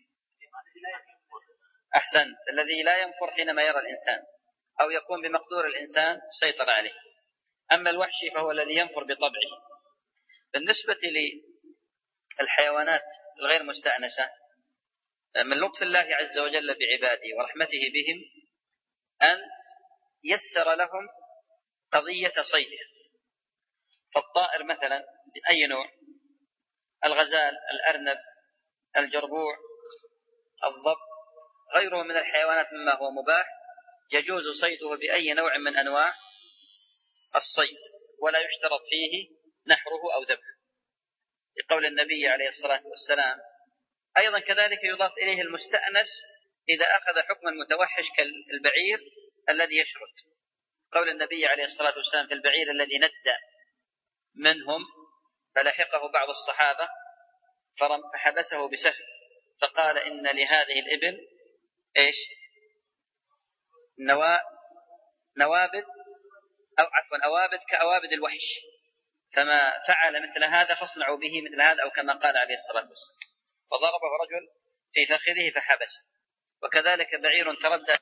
أحسنت، الذي لا ينفر حينما يرى الإنسان أو يكون بمقدور الإنسان سيطر عليه. أما الوحشي فهو الذي ينفر بطبعه. بالنسبة للحيوانات الغير مستأنسة، من لطف الله عز وجل بعباده ورحمته بهم أن يسر لهم قضية صيدها. فالطائر مثلا بأي نوع، الغزال، الأرنب، الجربوع، الضب، غيره من الحيوانات مما هو مباح، يجوز صيده بأي نوع من أنواع الصيد، ولا يشترط فيه نحره أو ذبحه، لقول النبي عليه الصلاة والسلام. أيضا كذلك يضاف إليه المستأنس إذا أخذ حكم المتوحش كالبعير الذي يشرد، قول النبي عليه الصلاة والسلام في البعير الذي ندى منهم فلحقه بعض الصحابة فحبسه بسهم فقال إن لهذه الإبل إيش نوا... نوابد أو عفوا أوابد كأوابد الوحش، فما فعل مثل هذا فاصنعوا به مثل هذا، أو كما قال عليه الصلاة والسلام، فضربه رجل في فخذه فحبسه. وكذلك بعير تردى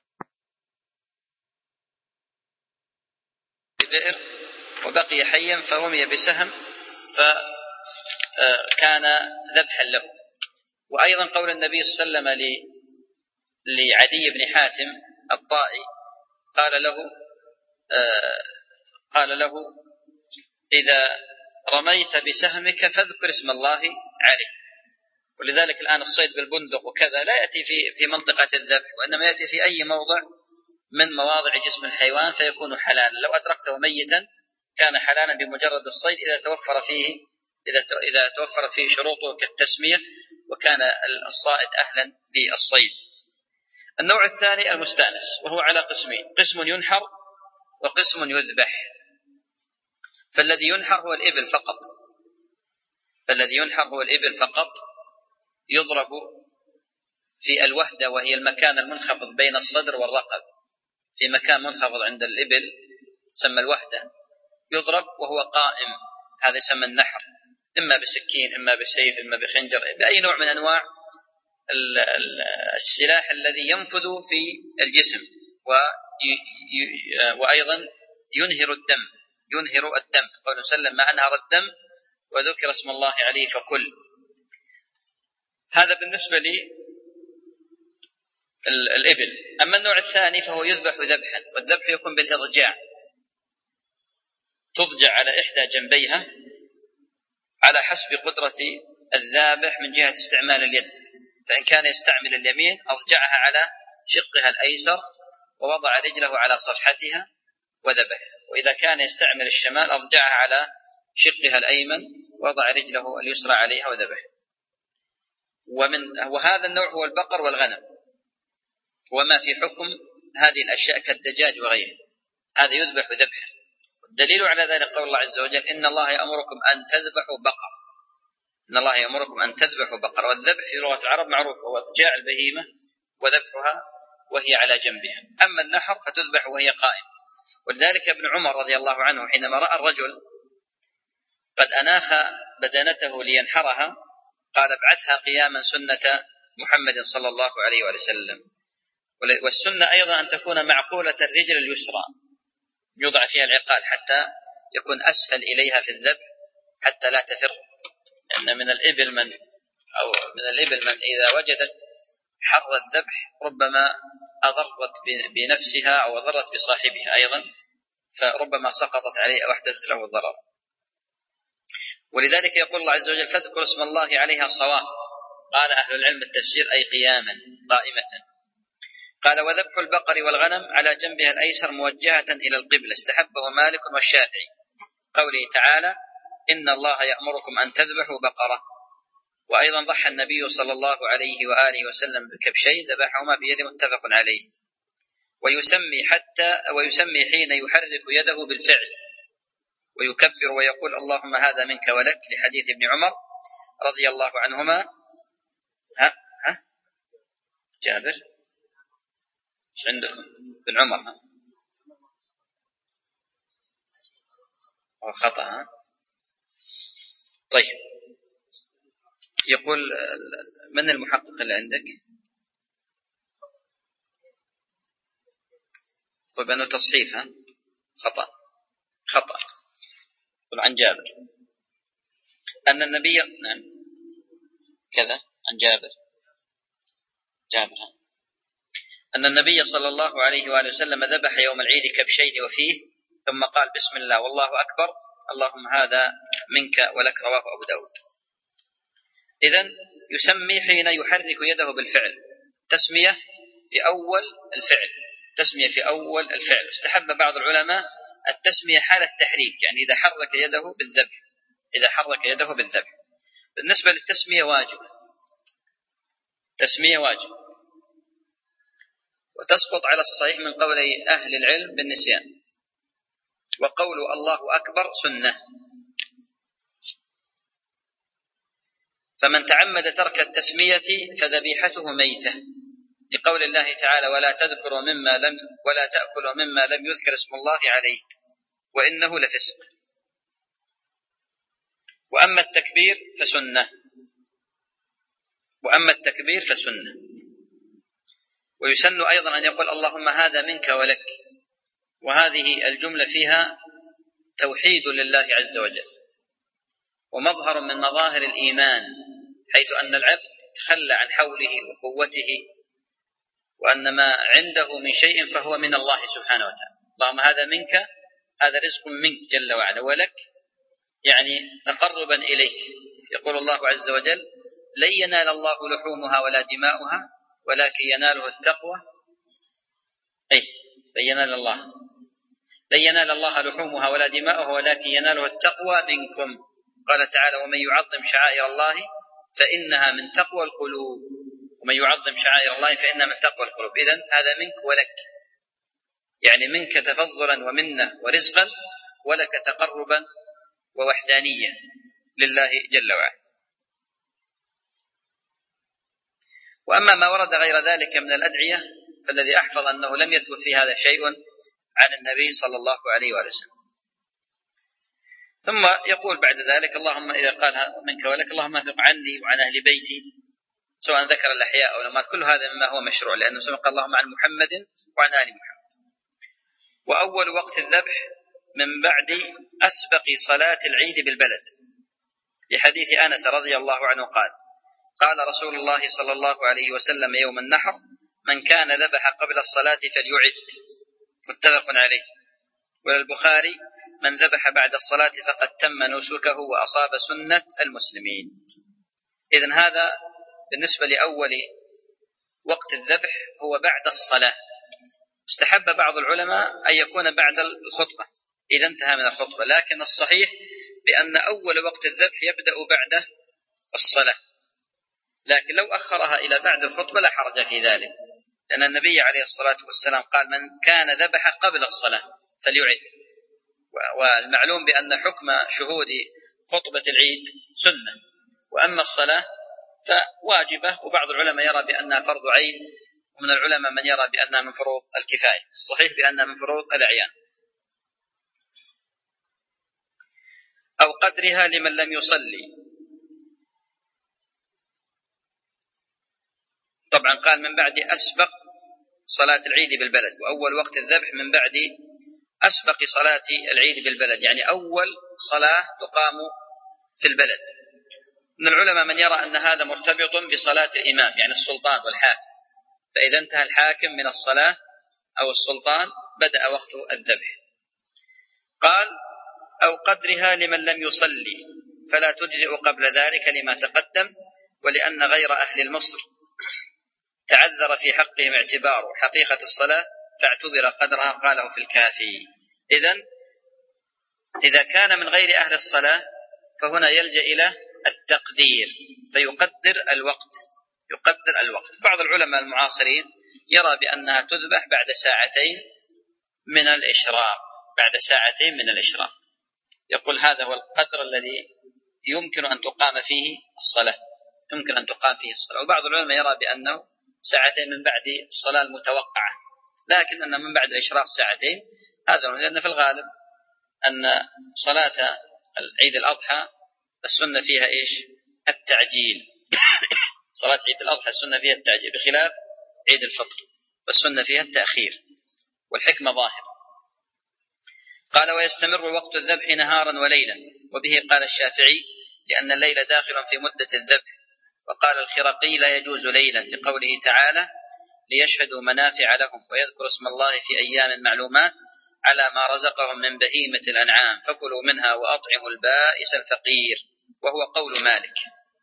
بئر وبقي حيا فرمي بسهم فكان ذبحا له. وأيضا قول النبي صلى الله عليه وسلم لعدي بن حاتم الطائي قال له قال له إذا رميت بسهمك فاذكر اسم الله عليه. ولذلك الآن الصيد بالبندق وكذا لا يأتي في في منطقة الذبح، وإنما يأتي في أي موضع من مواضع جسم الحيوان فيكون حلالا. لو أدركته ميتا كان حلالا بمجرد الصيد إذا توفر فيه إذا إذا توفرت فيه شروطه كالتسمية وكان الصائد أهلا للصيد. النوع الثاني المستأنس، وهو على قسمين: قسم ينحر وقسم يذبح. فالذي ينحر هو الإبل فقط، فالذي ينحر هو الإبل فقط، يضرب في الوهدة وهي المكان المنخفض بين الصدر والرقب، في مكان منخفض عند الإبل سمى الوهدة، يضرب وهو قائم، هذا يسمى النحر، إما بسكين إما بسيف إما بخنجر، بأي نوع من أنواع السلاح الذي ينفذ في الجسم وأيضا ينهر الدم ينهر الدم قال وسلم ما أنهر الدم وذكر اسم الله عليه فكل. هذا بالنسبة للإبل. أما النوع الثاني فهو يذبح ذبحا، والذبح يكون بالإضجاع، تضجع على إحدى جنبيها على حسب قدرة الذابح من جهة استعمال اليد، فإن كان يستعمل اليمين أضجعها على شقها الأيسر ووضع رجله على صفحتها وذبح، وإذا كان يستعمل الشمال أضجعها على شقها الأيمن ووضع رجله اليسرى عليها وذبح. ومن وهذا النوع هو البقر والغنم وما في حكم هذه الأشياء كالدجاج وغيره، هذا يذبح ذبحا. الدليل على ذلك قول الله عز وجل: إن الله يأمركم أن تذبحوا بقر، إن الله يأمركم أن تذبحوا بقر. والذبح في لغة العرب معروف هو إضجاع البهيمة وذبحها وهي على جنبها. أما النحر فتذبح وهي قائمة. ولذلك ابن عمر رضي الله عنه حينما رأى الرجل قد أناخ بدنته لينحرها قال: ابعثها قياما سنة محمد صلى الله عليه وسلم. والسنة أيضا أن تكون معقولة الرجل اليسرى، يوضع فيها العقال حتى يكون أسهل إليها في الذبح حتى لا تفر، لأن من الإبل من أو من الإبل من إذا وجدت حر الذبح ربما أضرت بنفسها أو أضرت بصاحبها أيضا، فربما سقطت عليه أو أحدثت له ضرر. ولذلك يقول الله عز وجل: فاذكر اسم الله عليها صواف. قال أهل العلم التفسير أي قياما قائمة. قال: وذبح البقر والغنم على جنبها الأيسر موجهة إلى القبلة، استحبه مالك والشافعي، قوله تعالى: إن الله يأمركم أن تذبحوا بقرة. وأيضا ضحى النبي صلى الله عليه وآله وسلم بكبشين ذبحهما بيد متفق عليه. ويسمي حتى ويسمي حين يحرك يده بالفعل، ويكبر ويقول: اللهم هذا منك ولك، لحديث ابن عمر رضي الله عنهما. ها ها جابر ايش عندكم؟ ابن عمر ها خطأ. ها طيب، يقول من المحقق اللي عندك؟ طيب أنه تصحيف. ها خطأ خطأ يقول عن جابر أن النبي نعم كذا عن جابر جابر أن النبي صلى الله عليه وآله وسلم ذبح يوم العيد كبشين وفيه، ثم قال: بسم الله والله أكبر، اللهم هذا منك ولك، رواه أبو داود. إذن يسمي حين يحرك يده بالفعل، تسمية في أول الفعل، تسمية في أول الفعل. استحب بعض العلماء التسمية حال التحريك، يعني إذا حرك يده بالذبح، إذا حرك يده بالذبح. بالنسبة للتسمية واجب، تسمية واجب، وتسقط على الصحيح من قول أهل العلم بالنسيان. وقول الله أكبر سنة، فمن تعمد ترك التسمية فذبيحته ميتة، لقول الله تعالى: ولا تذكروا مما لم ولا تأكلوا مما لم يذكر اسم الله عليه وإنه لفسق. وأما التكبير فسنة وأما التكبير فسنة ويسن أيضا أن يقول: اللهم هذا منك ولك. وهذه الجملة فيها توحيد لله عز وجل، ومظهر من مظاهر الإيمان، حيث أن العبد تخلى عن حوله وقوته، وأن ما عنده من شيء فهو من الله سبحانه وتعالى. اللهم هذا منك، هذا رزق منك جل وعلا، ولك يعني تقربا إليك. يقول الله عز وجل: لن ينال الله لحومها ولا دماؤها ولكن يناله التقوى. أي لن ينال الله لن ينال الله لحومها ولا دماؤها ولكن يناله التقوى منكم. قال تعالى: ومن يعظم شعائر الله فإنها من تقوى القلوب. ومن يعظم شعائر الله فإنها من تقوى القلوب. إذن هذا منك ولك، يعني منك تفضلا ومنة ورزقا، ولك تقربا ووحدانية لله جل وعلا. وأما ما ورد غير ذلك من الأدعية فالذي أحفظ أنه لم يثبت في هذا شيء عن النبي صلى الله عليه وسلم. ثم يقول بعد ذلك: اللهم إذا قال منك ولك، اللهم اثق عني وعن أهل بيتي، سواء ذكر الأحياء أو الأموات، كل هذا مما هو مشروع، لأنه سبق اللهم عن محمد وعن آل محمد. وأول وقت الذبح من بعد أسبق صلاة العيد بالبلد، لحديث أنس رضي الله عنه قال: قال رسول الله صلى الله عليه وسلم يوم النحر: من كان ذبح قبل الصلاة فليعد، متفق عليه. وللبخاري: من ذبح بعد الصلاة فقد تم نسكه وأصاب سنة المسلمين. إذن هذا بالنسبة لأول وقت الذبح هو بعد الصلاة. استحب بعض العلماء أن يكون بعد الخطبة إذا انتهى من الخطبة، لكن الصحيح بأن أول وقت الذبح يبدأ بعد الصلاة، لكن لو أخرها إلى بعد الخطبة لا حرج في ذلك، لأن النبي عليه الصلاة والسلام قال: من كان ذبح قبل الصلاة فليعد. والمعلوم بأن حكم شهود خطبة العيد سنة، وأما الصلاة فواجبة، وبعض العلماء يرى بأنها فرض عين، ومن العلماء من يرى بأنها من فروض الكفاية. الصحيح بأنها من فروض الأعيان. أو قدرها لمن لم يصلي. طبعا قال من بعد أسبق صلاة العيد بالبلد، وأول وقت الذبح من بعد أسبق صلاة العيد بالبلد، يعني أول صلاة تقام في البلد. من العلماء من يرى أن هذا مرتبط بصلاة الإمام، يعني السلطان والحاكم، فإذا انتهى الحاكم من الصلاة أو السلطان بدأ وقت الذبح. قال: أو قدرها لمن لم يصلي، فلا تجزئ قبل ذلك لما تقدم، ولأن غير أهل المصر تعذر في حقهم اعتبار حقيقة الصلاة فاعتبر قدرها، قاله في الكافي. إذن إذا كان من غير أهل الصلاة فهنا يلجأ إلى التقدير، فيقدر الوقت يقدر الوقت. بعض العلماء المعاصرين يرى بأنها تذبح بعد ساعتين من الإشراق بعد ساعتين من الإشراق يقول هذا هو القدر الذي يمكن أن تقام فيه الصلاة يمكن أن تقام فيه الصلاة. وبعض العلماء يرى بأنه ساعتين من بعد الصلاة المتوقعة، لكن أن من بعد الإشراق ساعتين هذا، لأن في الغالب أن صلاة العيد الأضحى السنة فيها إيش؟ التعجيل. صلاة عيد الأضحى السنة فيها التعجيل، بخلاف عيد الفطر والسنة فيها التأخير، والحكمة ظاهرة. قال: ويستمر وقت الذبح نهارا وليلا، وبه قال الشافعي لأن الليل داخل في مدة الذبح. وقال الخرقي: لا يجوز ليلا، لقوله تعالى: ليشهدوا منافع لهم ويذكروا اسم الله في أيام معلومات على ما رزقهم من بهيمة الأنعام فكلوا منها وأطعموا البائس الفقير، وهو قول مالك.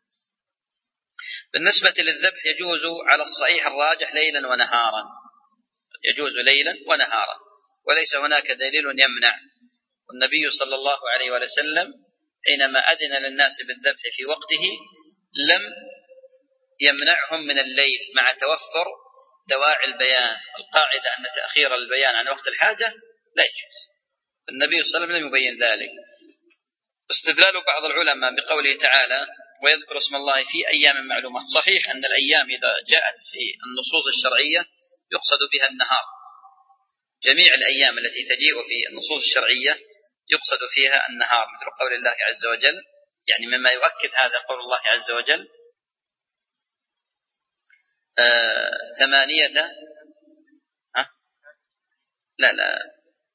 بالنسبة للذبح يجوز على الصحيح الراجح ليلا ونهارا، يجوز ليلا ونهارا، وليس هناك دليل يمنع. والنبي صلى الله عليه وسلم حينما أذن للناس بالذبح في وقته لم يمنعهم من الليل، مع توفر دواعي البيان. القاعدة أن تأخير البيان عن وقت الحاجة لا يجوز، النبي صلى الله عليه وسلم لم يبين ذلك. استدلال بعض العلماء بقوله تعالى: ويذكر اسم الله في أيام معلومات. صحيح أن الأيام إذا جاءت في النصوص الشرعية يقصد بها النهار، جميع الأيام التي تجيء في النصوص الشرعية يقصد فيها النهار، مثل قول الله عز وجل، يعني مما يؤكد هذا قول الله عز وجل: آه ثمانية ها؟ لا لا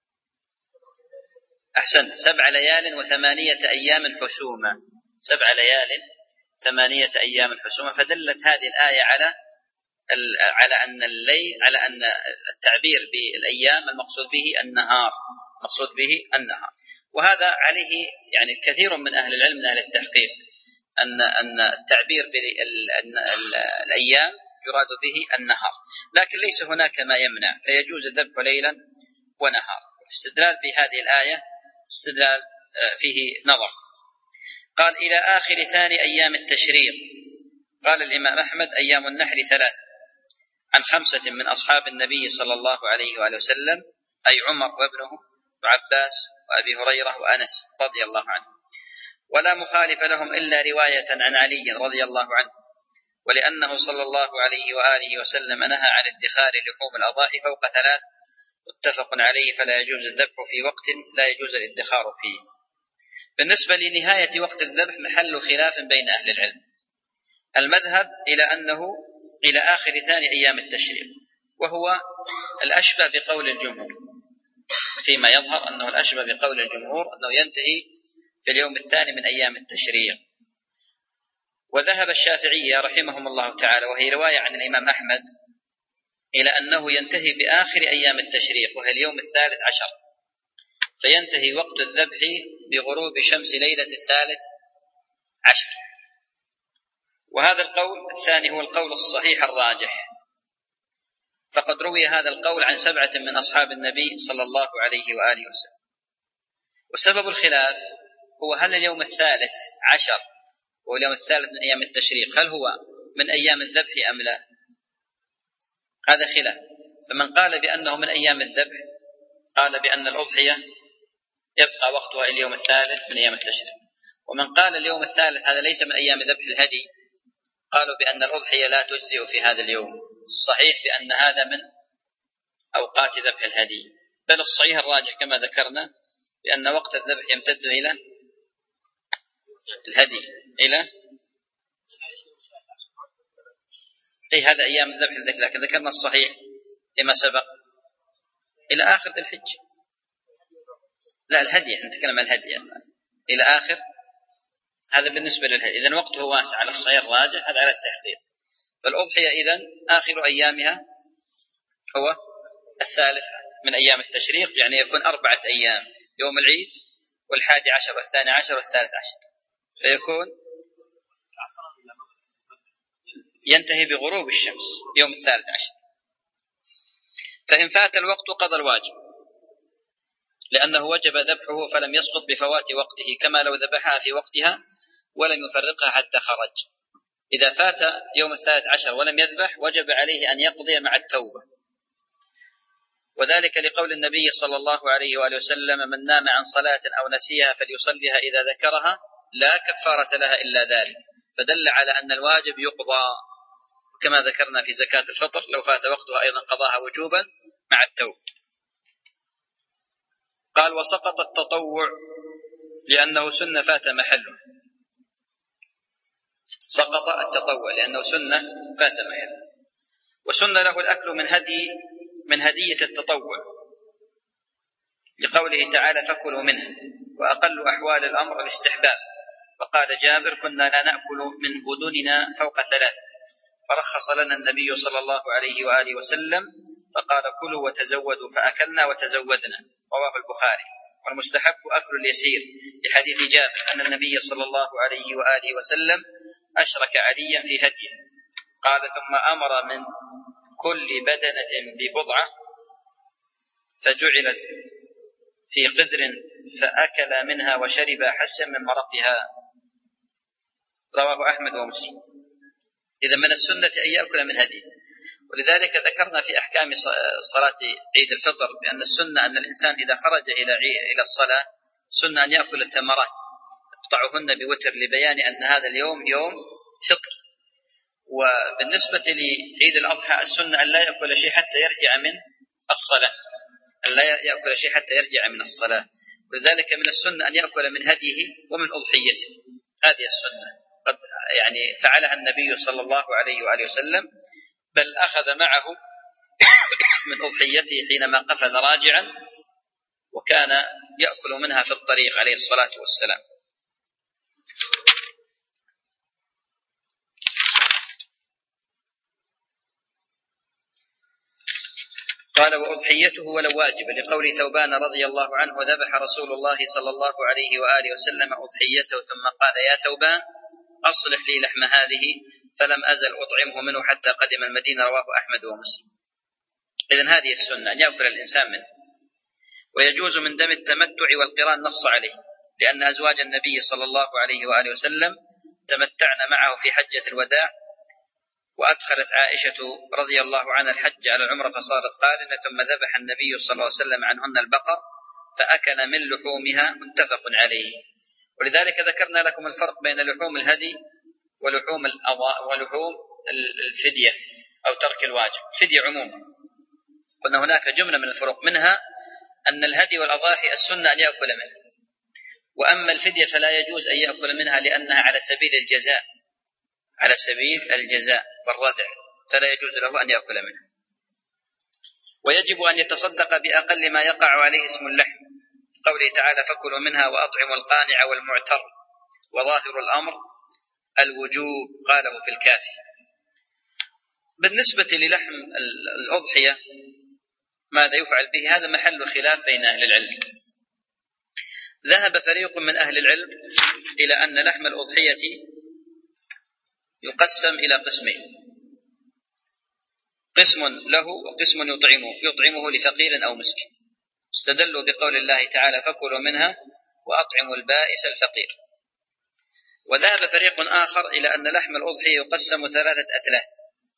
أحسنت سبع ليال وثمانية أيام حسوما سبع ليال ثمانية أيام حسوما. فدلت هذه الآية على على أن الليل على أن التعبير بالأيام المقصود به النهار مقصود به النهار. وهذا عليه يعني كثير من أهل العلم من أهل التحقيق أن أن التعبير بالأيام يراد به النهار، لكن ليس هناك ما يمنع، فيجوز الذبح ليلا ونهار. الاستدلال بهذه الآية استدلال فيه نظر. قال: إلى آخر ثاني أيام التشريق. قال الإمام أحمد: أيام النحر ثلاث، عن خمسة من أصحاب النبي صلى الله عليه وآله وسلم، أي عمر وابنه وعباس وأبي هريرة وأنس رضي الله عنه، ولا مخالف لهم إلا رواية عن علي رضي الله عنه، ولأنه صلى الله عليه وآله وسلم نهى عن ادخار لحوم الأضاحي فوق ثلاث، متفق عليه، فلا يجوز الذبح في وقت لا يجوز الادخار فيه. بالنسبة لنهاية وقت الذبح محل خلاف بين أهل العلم. المذهب إلى أنه إلى آخر ثاني أيام التشريق، وهو الأشبه بقول الجمهور، فيما يظهر أنه الأشبه بقول الجمهور أنه ينتهي في اليوم الثاني من أيام التشريق. وذهب الشافعية رحمهم الله تعالى، وهي رواية عن الإمام أحمد، إلى أنه ينتهي بآخر أيام التشريق وهي اليوم الثالث عشر، فينتهي وقت الذبح بغروب شمس ليلة الثالث عشر. وهذا القول الثاني هو القول الصحيح الراجح، فقد روي هذا القول عن سبعة من أصحاب النبي صلى الله عليه وآله وسلم. وسبب الخلاف هو هل اليوم الثالث عشر واليوم الثالث من أيام التشريق هل هو من أيام الذبح أم لا؟ هذا خلاف. فمن قال بأنه من أيام الذبح قال بأن الأضحية يبقى وقتها اليوم الثالث من أيام التشريق، ومن قال اليوم الثالث هذا ليس من أيام ذبح الهدي قالوا بأن الأضحية لا تجزئ في هذا اليوم. الصحيح بأن هذا من أوقات ذبح الهدي، بل الصحيح الراجح كما ذكرنا بأن وقت الذبح يمتد إلى الهدي إلى أي هذا أيام الذبح، لكن ذكرنا الصحيح لما سبق إلى آخر ذي الحجة. لا الهدي نتكلم عن الهدي يعني. إلى آخر، هذا بالنسبة للهدي. إذن وقته واسع على الصحيح الراجح، هذا على التحقيق. فالأضحية إذن آخر أيامها هو الثالث من أيام التشريق، يعني يكون أربعة أيام، يوم العيد والحادي عشر والثاني عشر والثالث عشر، فيكون ينتهي بغروب الشمس يوم الثالث عشر. فإن فات الوقت قضى الواجب، لأنه وجب ذبحه فلم يسقط بفوات وقته، كما لو ذبحها في وقتها ولم يفرقها حتى خرج. إذا فات يوم الثالث عشر ولم يذبح وجب عليه أن يقضي مع التوبة، وذلك لقول النبي صلى الله عليه وآله وسلم: من نام عن صلاة أو نسيها فليصليها إذا ذكرها لا كفارة لها إلا ذلك، فدل على أن الواجب يقضى، كما ذكرنا في زكاة الفطر لو فات وقتها أيضا قضاها وجوبا مع التوبة. قال: وسقط التطوع لأنه سنة فات محله. سقط التطوع لأنه سنة فات محله، وسن له الأكل من هدي من هدية التطوع، لقوله تعالى: فكلوا منه، وأقل أحوال الأمر الاستحباب. وقال جابر: كنا لا نأكل من بدننا فوق ثلاث، فرخص لنا النبي صلى الله عليه وآله وسلم فقال: كلوا وتزودوا، فأكلنا وتزودنا. رواه البخاري. والمستحب أكل اليسير، لحديث جابر أن النبي صلى الله عليه وآله وسلم أشرك عليا في هديه. قال: ثم أمر من كل بدنة ببضعة فجعلت في قدر فأكل منها وشرب حسا من مرقها. رواه أحمد ومسلم. إذا من السنة أن يأكل من هديه، ولذلك ذكرنا في أحكام صلاة عيد الفطر بأن السنة أن الإنسان إذا خرج إلى إلى الصلاة سنة أن يأكل التمرات يقطعهن بوتر، لبيان أن هذا اليوم يوم فطر. وبالنسبة لعيد الأضحى السنة أن لا يأكل شيء حتى يرجع من الصلاة، أن لا يأكل شيء حتى يرجع من الصلاة. ولذلك من السنة أن يأكل من هديه ومن أضحيته، هذه السنة قد يعني فعلها النبي صلى الله عليه وآله وسلم، بل أخذ معه من أضحيته حينما قفز راجعا، وكان يأكل منها في الطريق عليه الصلاة والسلام. قال: وأضحيته ولو واجب، لقول ثوبان رضي الله عنه: ذبح رسول الله صلى الله عليه وآله وسلم أضحيته ثم قال: يا ثوبان أصلح لي لحم هذه، فلم أزل أطعمه منه حتى قدم المدينة. رواه أحمد ومسلم. إذن هذه السنة أن يأكل الإنسان منه. ويجوز من دم التمتع والقران نص عليه، لأن أزواج النبي صلى الله عليه وآله وسلم تمتعن معه في حجة الوداع، وأدخلت عائشة رضي الله عنها الحج على العمرة فصارت قارنة، ثم ذبح النبي صلى الله عليه وسلم عنهن البقر فأكل من لحومها، متفق عليه. ولذلك ذكرنا لكم الفرق بين لحوم الهدي ولحوم الأضاء ولحوم الفدية أو ترك الواجب. فدية عموما قلنا هناك جملة من الفروق، منها أن الهدي والأضاحي السنة أن يأكل منه، وأما الفدية فلا يجوز أن يأكل منها لأنها على سبيل الجزاء، على سبيل الجزاء والردع، فلا يجوز له أن يأكل منها. ويجب أن يتصدق بأقل ما يقع عليه اسم اللحم، قوله تعالى: فكلوا منها وأطعموا القانع والمعتر. وظاهر الأمر الوجوب قاله في الكافي. بالنسبة للحم الأضحية ماذا يفعل به؟ هذا محل خلاف بين أهل العلم. ذهب فريق من أهل العلم إلى أن لحم الأضحية يقسم إلى قسمين، قسم له وقسم يطعمه يطعمه لفقير أو مسكين، استدلوا بقول الله تعالى فكلوا منها وأطعموا البائس الفقير. وذهب فريق آخر إلى أن لحم الأضحية يقسم ثلاثة أثلاث،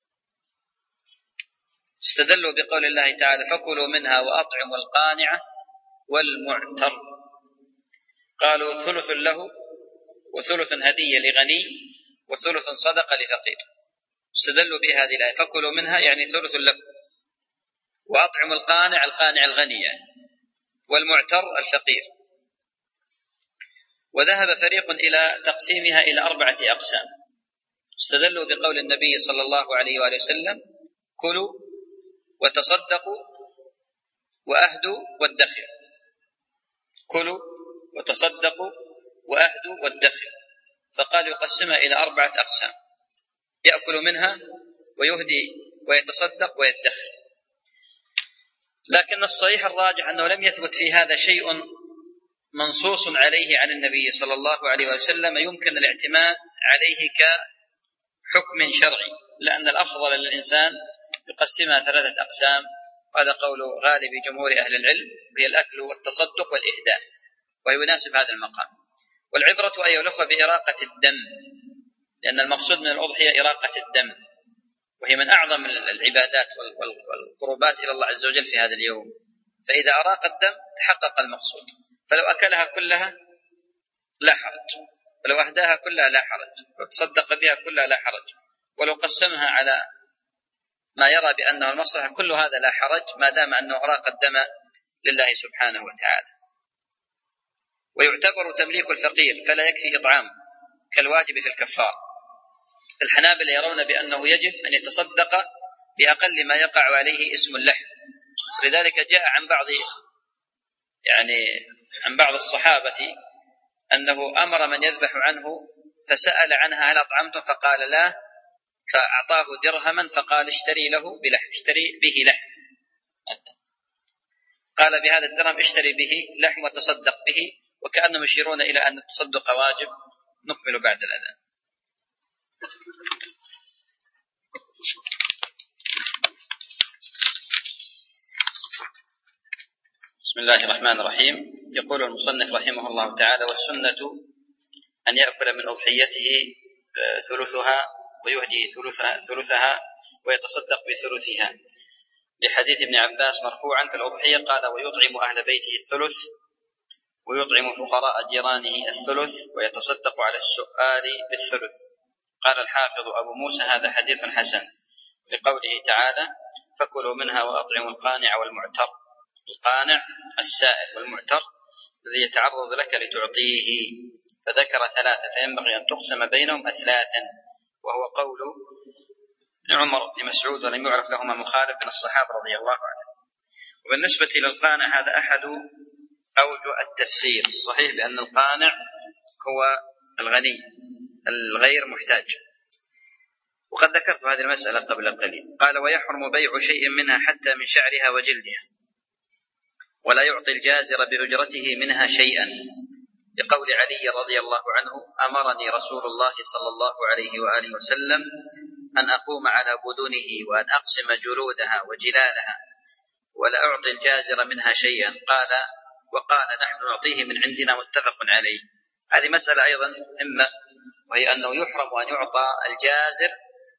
استدلوا بقول الله تعالى فكلوا منها وأطعموا القانع والمعتر، قالوا ثلث له وثلث هدية لغني وثلث صدقة لفقير، استدلوا بهذه الآية فكلوا منها يعني ثلث لكم، وأطعموا القانع القانع الغني يعني، والمعتر الفقير. وذهب فريق إلى تقسيمها إلى أربعة أقسام، استدلوا بقول النبي صلى الله عليه وآله وسلم كلوا وتصدقوا وأهدوا وادخروا، كلوا وتصدقوا وأهدوا وادخروا، فقال يقسمها إلى أربعة أقسام، يأكل منها ويهدي ويتصدق ويدخر. لكن الصحيح الراجح أنه لم يثبت في هذا شيء منصوص عليه عن النبي صلى الله عليه وسلم يمكن الاعتماد عليه كحكم شرعي، لأن الأفضل للإنسان يقسمها ثلاثة أقسام، وهذا قول غالب جمهور أهل العلم، وهي الأكل والتصدق والإهداء، ويناسب هذا المقام. والعبرة أيها الأخوة بإراقة الدم، لأن المقصود من الأضحية إراقة الدم، وهي من أعظم العبادات والقربات إلى الله عز وجل في هذا اليوم، فإذا أراق الدم تحقق المقصود. فلو أكلها كلها لا حرج، ولو أهداها كلها لا حرج، وتصدق بها كلها لا حرج، ولو قسمها على ما يرى بأنه المصلحة كل هذا لا حرج، ما دام أنه أراق الدم لله سبحانه وتعالى. ويعتبر تمليك الفقير فلا يكفي إطعام كالواجب في الكفار. الحنابلة يرون بأنه يجب أن يتصدق بأقل ما يقع عليه اسم اللحم، ولذلك جاء عن بعض يعني عن بعض الصحابة أنه أمر من يذبح عنه فسأل عنها هل أطعمتم فقال لا، فأعطاه درهما فقال اشتري له بلحم، اشتري به لحم، قال بهذا الدرهم اشتري به لحم وتصدق به، وكأنهم يشيرون إلى أن التصدق واجب. نكمل بعد الأذان. بسم الله الرحمن الرحيم. يقول المصنف رحمه الله تعالى: والسنة أن يأكل من أضحيته ثلثها ويهدي ثلثها, ثلثها ويتصدق بثلثها، لحديث ابن عباس مرفوعا في الأضحية قال: ويطعم أهل بيته الثلث ويطعم فقراء جيرانه الثلث ويتصدق على السؤال بالثلث. قال الحافظ أبو موسى: هذا حديث حسن، لقوله تعالى: فكلوا منها وأطعموا القانع والمعتر. القانع السائل، والمعتر الذي يتعرض لك لتعطيه، فذكر ثلاثة فينبغي أن تقسم بينهم أثلاثا، وهو قول ابن عمر بن مسعود، ولم يعرف لهما مخالف من الصحابة رضي الله عنهم. وبالنسبة للقانع هذا أحد أوجه التفسير الصحيح، بأن القانع هو الغني الغير محتاج، وقد ذكرت هذه المسألة قبل قليل. قال: ويحرم بيع شيء منها حتى من شعرها وجلدها، ولا يعطي الجازر بأجرته منها شيئا، لقول علي رضي الله عنه: أمرني رسول الله صلى الله عليه وآله وسلم أن أقوم على بدنه وأن أقسم جلودها وجلالها ولا أعطي الجازر منها شيئا. قال: وقال: نحن نعطيه من عندنا، متفق عليه. هذه مسألة أيضا مهمة، وهي أنه يحرم أن يعطى الجازر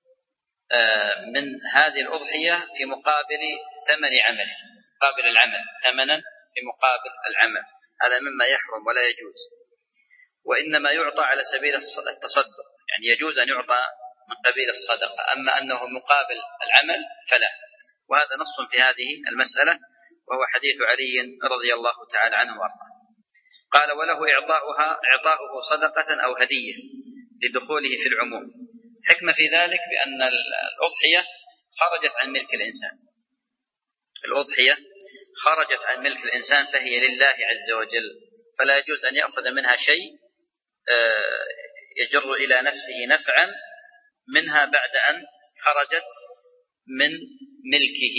من هذه الأضحية في مقابل ثمن عمله، مقابل العمل، ثمنا في مقابل العمل، هذا مما يحرم ولا يجوز. وإنما يعطى على سبيل التصدق، يعني يجوز أن يعطى من قبيل الصدقة، أما أنه مقابل العمل فلا. وهذا نص في هذه المسألة، وهو حديث علي رضي الله تعالى عنه وارضاه. قال: وله إعطاؤها إعطاؤه صدقة أو هدية لدخوله في العموم. حكمة في ذلك بأن الأضحية خرجت عن ملك الإنسان، الأضحية خرجت عن ملك الإنسان فهي لله عز وجل، فلا يجوز أن يأخذ منها شيء يجر إلى نفسه نفعا منها بعد أن خرجت من ملكه.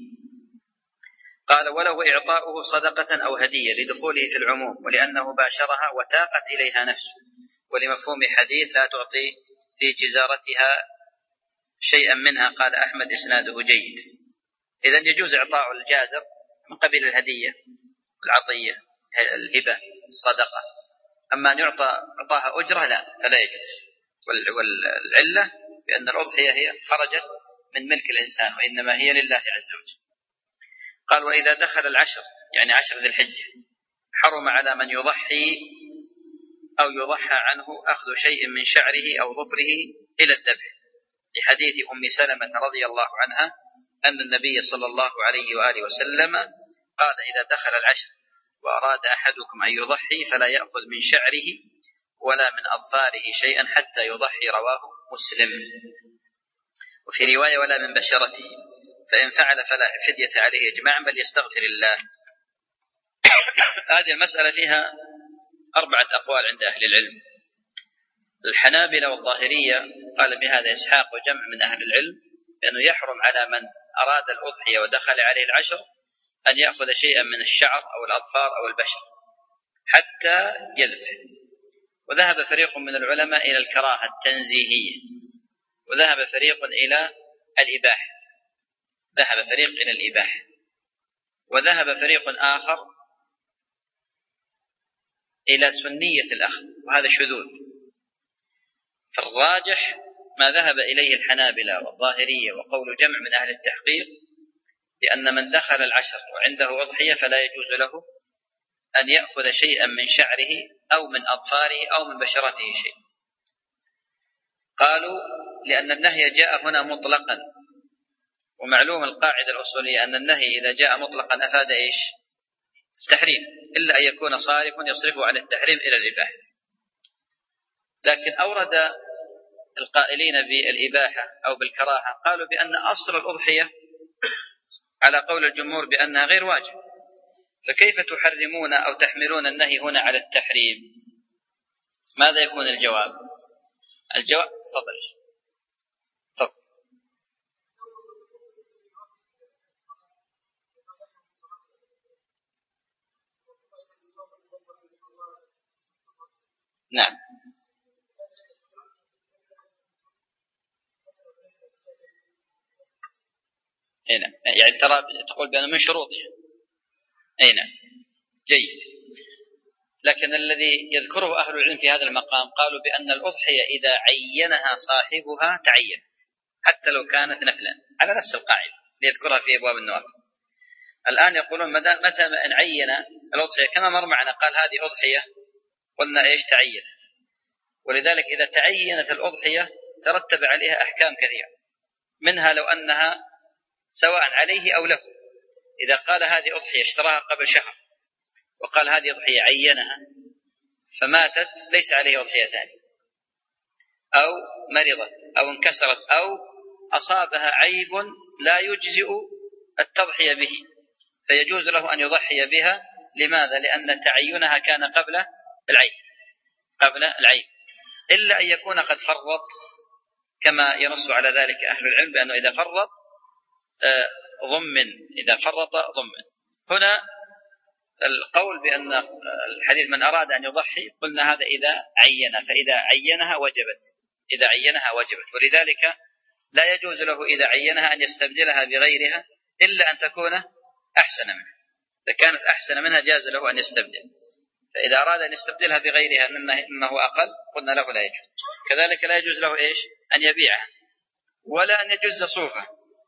قال وله إعطاؤه صدقة أو هدية لدخوله في العموم ولأنه باشرها وتاقت إليها نفسه، ولمفهوم حديث لا تعطي في جزارتها شيئا منها. قال أحمد إسناده جيد. إذن يجوز إعطاء الجازر من قبيل الهدية العطية الهبة الصدقة، أما أن يعطى أعطاها أجرة لا، فلا يجوز. والعلة بأن الأضحية هي خرجت من ملك الإنسان وإنما هي لله عز وجل. قال وإذا دخل العشر يعني عشر ذي الحجة حرم على من يضحي أو يضحى عنه أخذ شيء من شعره أو ظفره إلى الذبح، لحديث أم سلمة رضي الله عنها أن النبي صلى الله عليه وآله وسلم قال إذا دخل العشر وأراد أحدكم أن يضحي فلا يأخذ من شعره ولا من أظفاره شيئا حتى يضحي، رواه مسلم. وفي رواية ولا من بشرته، فإن فعل فلا فدية عليه إجماعا بل يستغفر الله. هذه المسألة فيها أربعة أقوال عند أهل العلم. الحنابلة والظاهرية قال بهذا إسحاق وجمع من أهل العلم بأنه يحرم على من أراد الأضحية ودخل عليه العشر أن يأخذ شيئا من الشعر أو الأظفار أو البشر حتى يذبح. وذهب فريق من العلماء إلى الكراهة التنزيهية، وذهب فريق إلى الإباحة، ذهب فريق إلى الإباحة وذهب فريق آخر إلى سنية الأخذ، وهذا شذوذ. فالراجح ما ذهب إليه الحنابلة والظاهرية وقول جمع من أهل التحقيق لأن من دخل العشر وعنده أضحية فلا يجوز له أن يأخذ شيئا من شعره أو من أظفاره أو من بشرته شيء. قالوا لأن النهي جاء هنا مطلقا، ومعلوم القاعدة الأصولية أن النهي إذا جاء مطلقا أفاد إيش؟ التحريم، إلا أن يكون صارف يصرفه عن التحريم إلى الإباحة. لكن أورد القائلين بالإباحة أو بالكراهة قالوا بأن أصل الأضحية على قول الجمهور بأنها غير واجب، فكيف تحرمون أو تحملون النهي هنا على التحريم؟ ماذا يكون الجواب؟ الجواب تفضل. تفضل. نعم. هنا يعني ترى تقول بأنه من شروطها. أي نعم جيد. لكن الذي يذكره أهل العلم في هذا المقام قالوا بأن الأضحية إذا عينها صاحبها تعين حتى لو كانت نفلا، على نفس القاعدة ليذكرها في أبواب النوافل. الآن يقولون متى أن عين الأضحية كما مر معنا قال هذه أضحية، قلنا إيش تعين، ولذلك إذا تعينت الأضحية ترتب عليها أحكام كثيرة، منها لو أنها سواء عليه أو له. إذا قال هذه أضحية اشتراها قبل شهر وقال هذه أضحية عينها فماتت ليس عليه أضحية ثانية، أو مرضت أو انكسرت أو أصابها عيب لا يجزئ التضحية به فيجوز له أن يضحي بها. لماذا؟ لأن تعينها كان قبل العيب قبل العيب إلا أن يكون قد فرط، كما ينص على ذلك أهل العلم بأنه إذا فرط ضمن إذا فرط ضمن. هنا القول بأن الحديث من أراد أن يضحي قلنا هذا إذا عين، فإذا عينها وجبت إذا عينها وجبت ولذلك لا يجوز له إذا عينها أن يستبدلها بغيرها إلا أن تكون أحسن منها. إذا كانت أحسن منها جاز له أن يستبدل، فإذا أراد أن يستبدلها بغيرها مما هو أقل قلنا له لا يجوز. كذلك لا يجوز له إيش؟ أن يبيعها ولا أن يجز صوفة.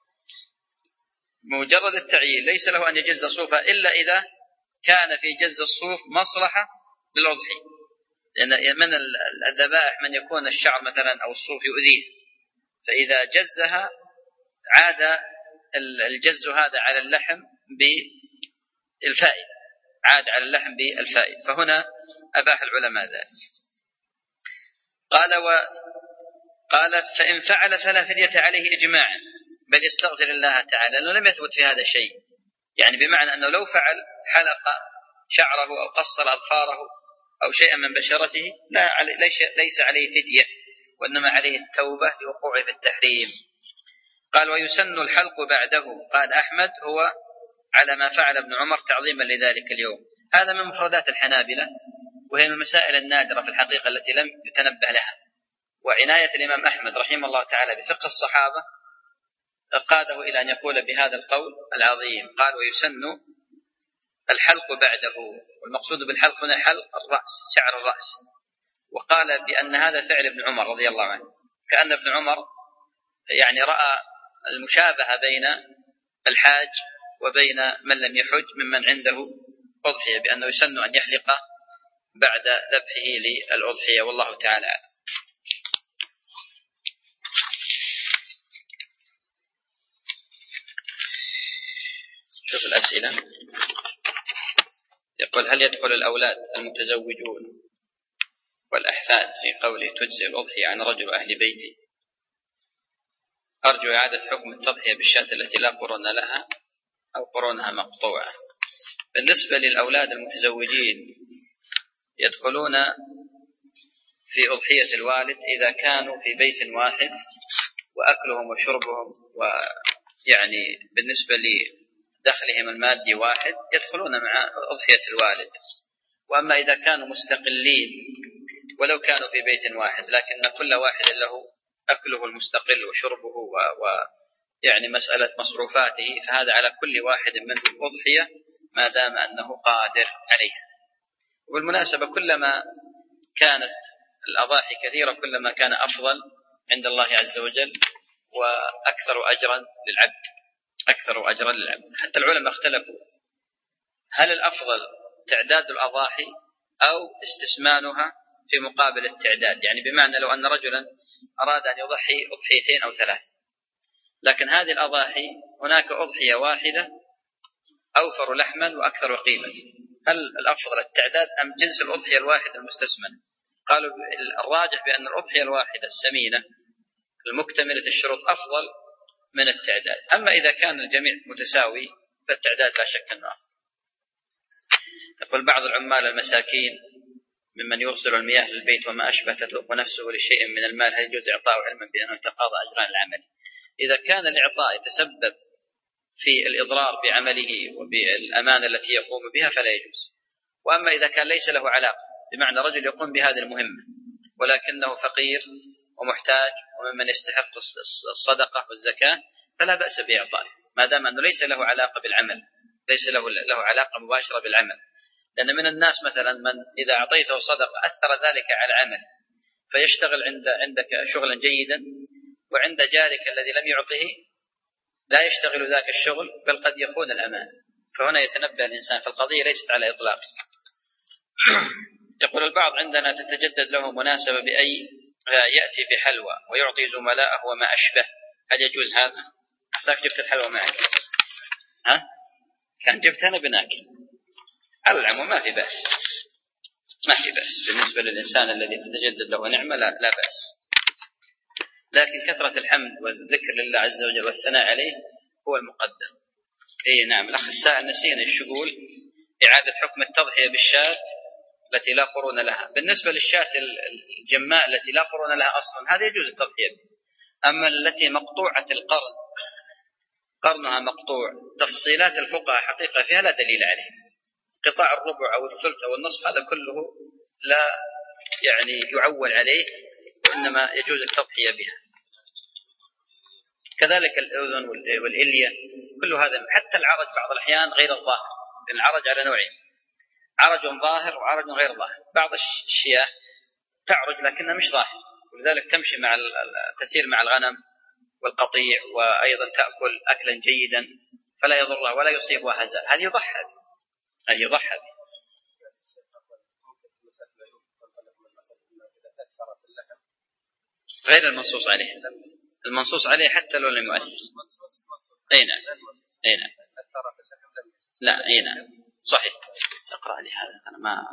مجرد التعيين ليس له أن يجز صوفة إلا إذا كان في جز الصوف مصلحة للأضحية، لأن من الذبائح من يكون الشعر مثلا أو الصوف يؤذيه، فإذا جزها عاد الجز هذا على اللحم بالفائد عاد على اللحم بالفائد، فهنا أباح العلماء ذلك. قال و قال فإن فعل فلا فدية عليه إجماعا بل يستغفر الله تعالى، لأنه لم يثبت في هذا الشيء، يعني بمعنى أنه لو فعل حلق شعره أو قصر أظفاره أو شيئا من بشرته لا ليس عليه فدية، وإنما عليه التوبة لوقوعه في التحريم. قال ويسن الحلق بعده. قال أحمد هو على ما فعل ابن عمر تعظيما لذلك اليوم. هذا من مفردات الحنابلة، وهي من المسائل النادرة في الحقيقة التي لم يتنبه لها. وعناية الإمام أحمد رحمه الله تعالى بفقه الصحابة قاده إلى أن يقول بهذا القول العظيم. قال ويسن الحلق بعده، والمقصود بالحلق هنا حلق الرأس، شعر الرأس. وقال بأن هذا فعل ابن عمر رضي الله عنه، كأن ابن عمر يعني رأى المشابهة بين الحاج وبين من لم يحج ممن عنده أضحية، بأنه يسن أن يحلق بعد ذبحه للأضحية، والله تعالى أعلم. شوف الأسئلة. يقول هل يدخل الأولاد المتزوجون والأحفاد في قوله تجزئ الأضحية عن رجل أهل بيتي؟ أرجو إعادة حكم التضحية بالشاة التي لا قرون لها أو قرونها مقطوعة. بالنسبة للأولاد المتزوجين يدخلون في أضحية الوالد إذا كانوا في بيت واحد وأكلهم وشربهم ويعني بالنسبة لدخلهم المادي واحد يدخلون مع أضحية الوالد. وأما إذا كانوا مستقلين ولو كانوا في بيت واحد لكن كل واحد له أكله المستقل وشربه ويعني مسألة مصروفاته، فهذا على كل واحد منهم أضحية ما دام أنه قادر عليها. وبالمناسبة كلما كانت الأضاحي كثيرة كلما كان أفضل عند الله عز وجل وأكثر أجرا للعبد، أكثر أجرا للعبد. حتى العلماء اختلفوا هل الأفضل تعداد الأضاحي أو استسمانها في مقابل التعداد، يعني بمعنى لو أن رجلا أراد أن يضحي أضحيتين أو ثلاث، لكن هذه الأضاحي هناك أضحية واحدة أوفر لحما وأكثر قيمة، هل الأفضل التعداد أم جنس الأضحية الواحدة المستسمنة؟ قالوا الراجح بأن الأضحية الواحدة السمينة المكتملة الشروط أفضل من التعداد. أما إذا كان الجميع متساوي فالتعداد لا شك أنه أفضل. يقول بعض العمال المساكين ممن يوصل المياه للبيت وما أشبه تترك نفسه لشيء من المال، هل يجوز إعطاءه علما بأنه يتقاضى أجران العمل؟ إذا كان الإعطاء يتسبب في الإضرار بعمله وبالأمانة التي يقوم بها فلا يجوز. وأما إذا كان ليس له علاقة، بمعنى رجل يقوم بهذه المهمة ولكنه فقير ومحتاج وممن يستحق الصدقة والزكاة فلا بأس بإعطائه ما دام أنه ليس له علاقة بالعمل، ليس له له علاقة مباشرة بالعمل. لأن من الناس مثلا من إذا أعطيته صدقة أثر ذلك على العمل فيشتغل عند عندك شغلا جيدا، وعند جارك الذي لم يعطه لا يشتغل ذاك الشغل بل قد يخون الأمان. فهنا يتنبه الإنسان، فالقضية ليست على إطلاق. يقول البعض عندنا تتجدد له مناسبة بأي يأتي بحلوى ويعطي زملائه وما أشبه، هل يجوز هذا؟ أحساك جبت الحلوى معك؟ ها؟ كان جبت أنا بناكل. على العموم ما في بأس، ما في بأس بالنسبة للإنسان الذي تتجدد له نعمة لا, لا بأس. لكن كثرة الحمد والذكر لله عز وجل والثناء عليه هو المقدم. إيه نعم. الأخ السائل نسينا الشغول إعادة حكم التضحية بالشاة التي لا قرون لها. بالنسبة للشاة الجماء التي لا قرون لها أصلا هذا يجوز التضحية بها. أما التي مقطوعة القرن قرنها مقطوع تفصيلات الفقهاء حقيقة فيها لا دليل عليه. قطاع الربع أو الثلث أو النصف هذا كله لا يعني يعول عليه، وإنما يجوز التضحية بها. كذلك الأذن والإلية كل هذا، حتى العرج بعض الأحيان غير الظاهر. العرج على نوعين، عرج ظاهر وعرج غير ظاهر. بعض الشياه تعرج لكنها مش ظاهر، ولذلك تمشي مع تسير مع الغنم والقطيع وأيضا تأكل أكلا جيدا فلا يضرها ولا يصيبها هزال، هذه يضحى هذه يضحى غير المنصوص عليه. المنصوص عليه حتى لو لم يؤثر. أي نعم أي نعم لا أي نعم صحيح. تقرأ لي هذا أنا ما.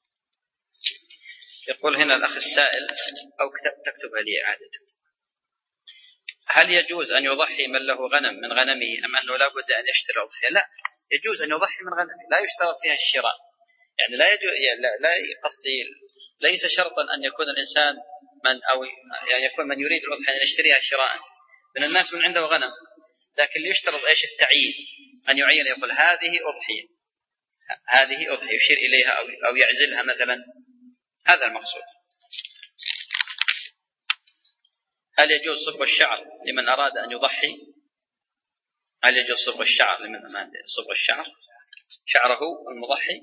يقول هنا الأخ السائل أو تكتبها لي إعادته، هل يجوز أن يضحي من له غنم من غنمه أم أنه لا بد أن يشتري أضحية؟ لا، يجوز أن يضحي من غنمه، لا يشترط فيها الشراء. يعني لا يجوز، لا, لا قصدي ليس شرطا أن يكون الإنسان من أو يعني يكون من يريد الأضحية أن يشتريها شراء من الناس من عنده غنم، لكن يشترط إيش التعيين، أن يعين يقول هذه أضحية، هذه أضحية يشير إليها أو أو يعزلها مثلا، هذا المقصود. هل يجوز صبغ الشعر لمن أراد أن يضحي؟ هل يجوز صبغ الشعر لمن أراد صبغ الشعر شعره المضحي؟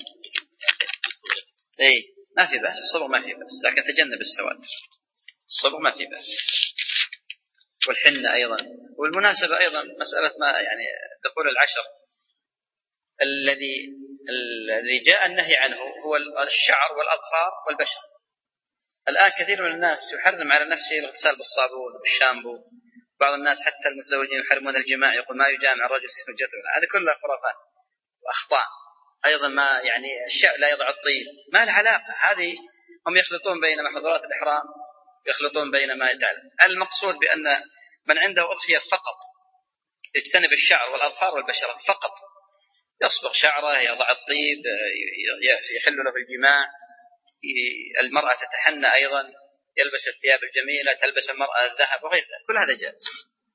إيه ما في بأس، الصبغ ما في بأس، لكن تجنب السواد، الصبغ ما في بأس. والحنة أيضا. والمناسبة أيضا مسألة ما يعني دخول العشر الذي الذي جاء النهي عنه هو الشعر والأظفار والبشر. الآن كثير من الناس يحرم على نفسه الاغتسال بالصابون والشامبو، بعض الناس حتى المتزوجين يحرمون الجماع، يقول ما يجامع الرجل في الجثر. هذه كلها خرافات وأخطاء. أيضا ما يعني الشيء لا يضع الطيب، ما له علاقة. هذه هم يخلطون بين محظورات الإحرام، يخلطون بين ما يتعلم. المقصود بأن من عنده أضحية فقط يجتنب الشعر والأظفار والبشرة فقط، يصبغ شعره، يضع الطيب، يحل له الجماع. المرأة تتحنى أيضا، يلبس الثياب الجميلة، تلبس المرأة الذهب وغير ذلك، كل هذا جائز.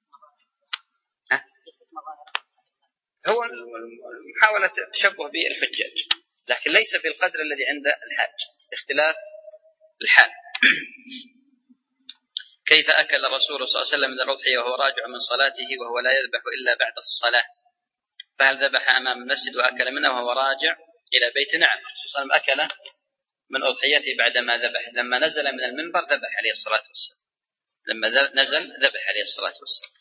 هو محاولة تشبه بالحجاج، لكن ليس بالقدر الذي عند الحاج، اختلاف الحال. كيف أكل الرسول صلى الله عليه وسلم من الأضحية وهو راجع من صلاته وهو لا يذبح إلا بعد الصلاة؟ فهل ذبح أمام المسجد وأكل منه وهو راجع إلى بيت؟ نعم، الرسول صلى الله عليه وسلم أكل من أضحيته بعدما ذبح، لما نزل من المنبر ذبح عليه الصلاة والسلام، لما نزل ذبح عليه الصلاة والسلام.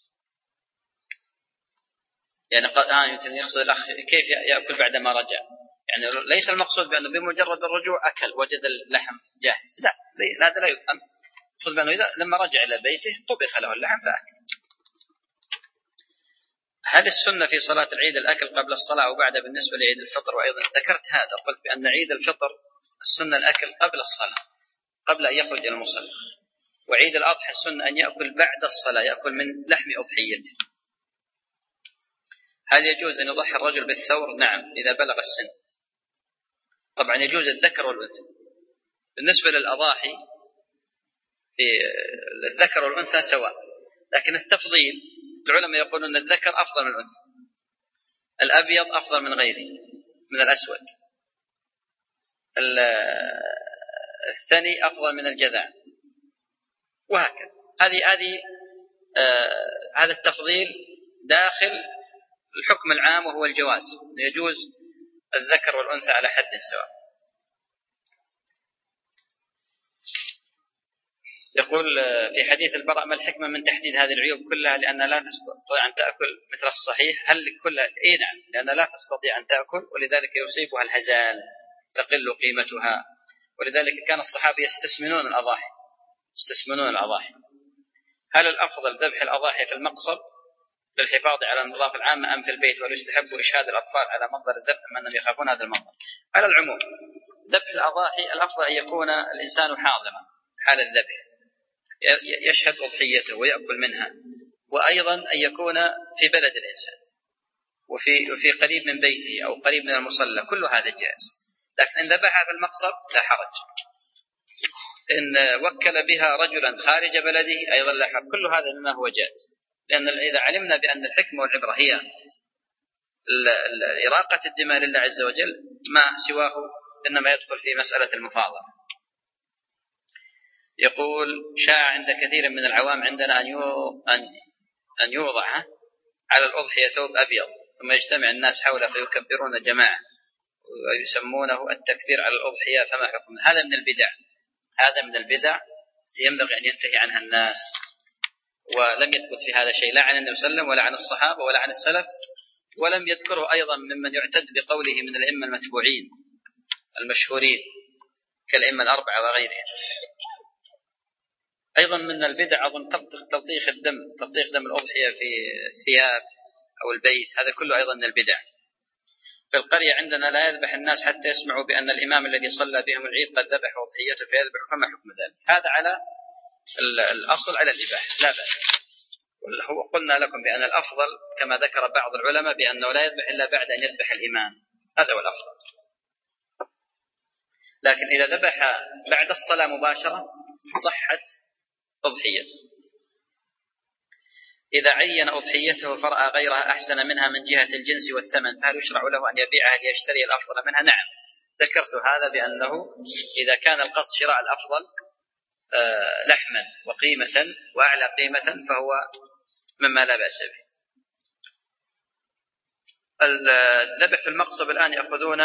يعني آه يمكن يقصد الأخ كيف يأكل بعدما رجع، يعني ليس المقصود بأنه بمجرد الرجوع أكل وجد اللحم جاهز، لا، هذا لا يفهم. المقصود بأنه إذا لما رجع إلى بيته طبخ له اللحم فأكل. هل السنة في صلاة العيد الأكل قبل الصلاة أو بعد بالنسبة لعيد الفطر؟ وأيضا ذكرت هذا، قلت بأن عيد الفطر السنة الأكل قبل الصلاة، قبل أن يخرج إلى المصلى. وعيد الأضحى السنة أن يأكل بعد الصلاة، يأكل من لحم أضحيته. هل يجوز أن يضحي الرجل بالثور؟ نعم، إذا بلغ السن. طبعا يجوز الذكر والأنثى. بالنسبة للأضاحي في الذكر والأنثى سواء، لكن التفضيل العلماء يقولون أن الذكر أفضل من الأنثى، الأبيض أفضل من غيره من الأسود، الثني أفضل من الجذع، وهكذا. هذه هذه آه هذا التفضيل داخل الحكم العام وهو الجواز، يجوز الذكر والأنثى على حد سواء. يقول في حديث البراء ما الحكمة من تحديد هذه العيوب كلها لأن لا تستطيع أن تأكل مثل الصحيح؟ هل كلها؟ إيه نعم، لأن لا تستطيع أن تأكل ولذلك يصيبها الهزال، تقل قيمتها، ولذلك كان الصحابة يستسمنون الأضاحي يستسمنون الأضاحي. هل الأفضل ذبح الأضاحي في المقصد للحفاظ على النظافة العامة أم في البيت؟ ولا يستحب إشهاد الأطفال على منظر الذبح من أنهم يخافون هذا المنظر؟ على العموم ذبح الأضاحي الأفضل أن يكون الإنسان حاضرا حال الذبح، يشهد أضحيته ويأكل منها، وأيضا أن يكون في بلد الإنسان وفي وفي قريب من بيته أو قريب من المصلى، كل هذا جائز. لكن إن ذبحها في المقصد لا حرج. إن وكل بها رجلا خارج بلده أيضا لا حرج، كل هذا مما هو جائز. لأن إذا علمنا بأن الحكمة والعبرة هي إراقة الدماء لله عز وجل، ما سواه إنما يدخل في مسألة المفاضلة. يقول شاع عند كثير من العوام عندنا أن يوضع على الأضحية ثوب أبيض ثم يجتمع الناس حوله فيكبرون جماعة ويسمونه التكبير على الأضحية، فما حكمه؟ هذا من البدع، هذا من البدع ينبغي أن ينتهي عنها الناس. ولم يثبت في هذا شيء لا عن النبي صلى الله عليه وسلم ولا عن الصحابة ولا عن السلف، ولم يذكره أيضا ممن يعتد بقوله من الأئمة المتبوعين المشهورين كالأئمة الأربعة وغيرهم. أيضا من البدع أظن تلطيخ الدم، تلطيخ دم الأضحية في الثياب أو البيت، هذا كله أيضا من البدع. في القرية عندنا لا يذبح الناس حتى يسمعوا بأن الإمام الذي صلى بهم العيد قد ذبح أضحيته فيذبح، فما حكم ذلك؟ هذا على الأصل على الإباحة لا بأس. وقلنا لكم بأن الأفضل كما ذكر بعض العلماء بأنه لا يذبح إلا بعد أن يذبح الإمام، هذا هو الأفضل. لكن إذا ذبح بعد الصلاة مباشرة صحت أضحيته. إذا عين أضحيته فرأى غيرها أحسن منها من جهة الجنس والثمن فهل يشرع له أن يبيعها ليشتري الأفضل منها؟ نعم، ذكرت هذا بأنه إذا كان القصد شراء الأفضل لحما وقيمة وأعلى قيمة فهو مما لا بأس به. الذبح في المقصب الآن يأخذون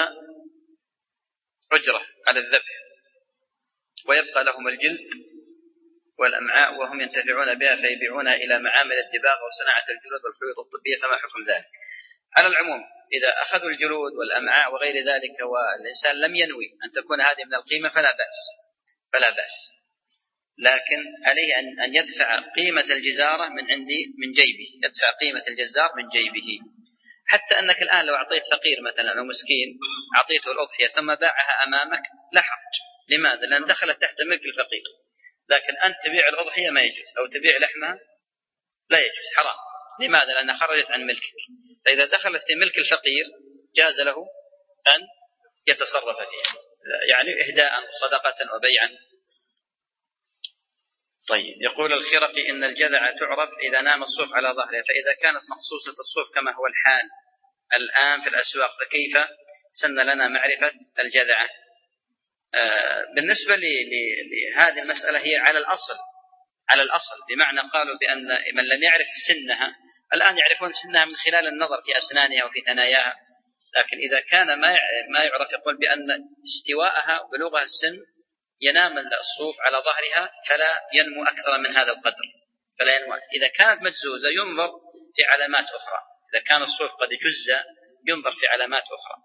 أجرة على الذبح ويبقى لهم الجلد والأمعاء وهم ينتفعون بها فيبيعونها إلى معامل الدباغ وصناعة الجلود والخيوط الطبية، فما حكم ذلك؟ على العموم إذا أخذوا الجلود والأمعاء وغير ذلك والإنسان لم ينوي أن تكون هذه من القيمة فلا بأس فلا بأس لكن عليه أن يدفع قيمة الجزارة من عندي من جيبه، يدفع قيمة الجزار من جيبه. حتى أنك الآن لو أعطيت فقير مثلا أو مسكين أعطيته الأضحية ثم باعها أمامك لا حرج. لماذا؟ لأن دخلت تحت ملك الفقير. لكن أنت تبيع الأضحية ما يجوز، أو تبيع لحمها لا يجوز، حرام. لماذا؟ لأنها خرجت عن ملكك. فإذا دخلت في ملك الفقير جاز له أن يتصرف فيها، يعني إهداء وصدقة وبيعا. طيب، يقول الخرقي إن الجذع تعرف إذا نام الصوف على ظهره، فإذا كانت مخصوصة الصوف كما هو الحال الآن في الأسواق فكيف سن لنا معرفة الجذعة؟ آه بالنسبة لهذه المسألة هي على الأصل على الأصل بمعنى قالوا بأن من لم يعرف سنها الآن يعرفون سنها من خلال النظر في أسنانها وفي ثناياها، لكن إذا كان ما يعرف يقول بأن استواءها وبلوغها السن ينام الصوف على ظهرها فلا ينمو أكثر من هذا القدر، فلا ينمو. إذا كانت مجزوزة ينظر في علامات أخرى، إذا كان الصوف قد جز ينظر في علامات أخرى.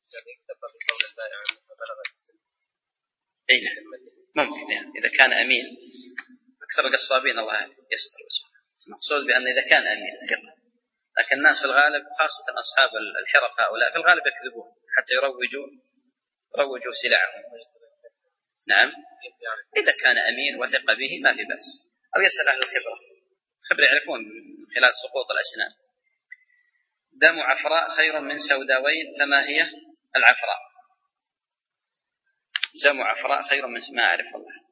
أي ممكن يعني إذا كان أمين. أكثر القصابين الله يستر بسم المقصود بأن إذا كان أمين ثقة، لكن الناس في الغالب خاصة أصحاب الحرف هؤلاء في الغالب يكذبون حتى يروجوا يروجوا سلعهم. نعم، إذا كان أمين وثق به ما في بأس، أو يسأل أهل الخبرة، خبر يعرفون من خلال سقوط الأسنان. دم عفراء خير من سوداوين، فما هي العفراء؟ دم عفراء خير من ما أعرف الله.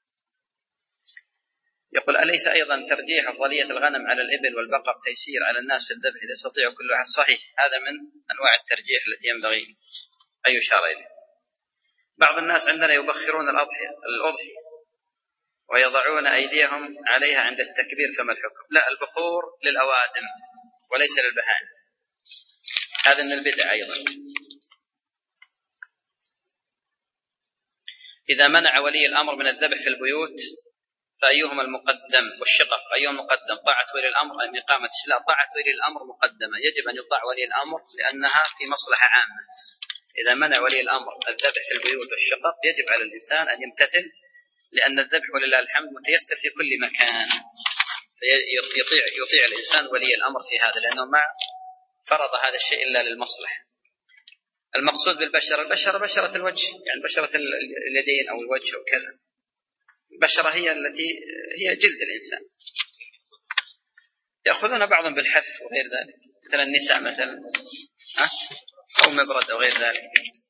يقول أليس أيضا ترجيح أفضلية الغنم على الإبل والبقر تيسير على الناس في الذبح إذا يستطيع كل واحد؟ صحيح، هذا من أنواع الترجيح التي ينبغي أن يشار إليه. بعض الناس عندنا يبخرون الأضحية الأضحية ويضعون أيديهم عليها عند التكبير، فما الحكم؟ لا، البخور للأوادم وليس للبهائم، هذا من البدع أيضا. إذا منع ولي الأمر من الذبح في البيوت فأيهما المقدم؟ والشقق أيهما المقدم؟ طاعة ولي الأمر أم إقامة الشلاء؟ طاعة ولي الأمر مقدمة، يجب أن يطاع ولي الأمر لأنها في مصلحة عامة. إذا منع ولي الأمر الذبح في البيوت والشقق يجب على الإنسان أن يمتثل، لأن الذبح ولله الحمد متيسر في كل مكان، يطيع, يطيع الإنسان ولي الأمر في هذا، لأنه ما فرض هذا الشيء إلا للمصلحة. المقصود بالبشرة البشرة بشرة الوجه، يعني بشرة اليدين أو الوجه أو كذا. البشرة هي التي هي جلد الإنسان. يأخذون بعضهم بالحث وغير ذلك، مثلا النساء مثلا أو مبرد أو غير ذلك.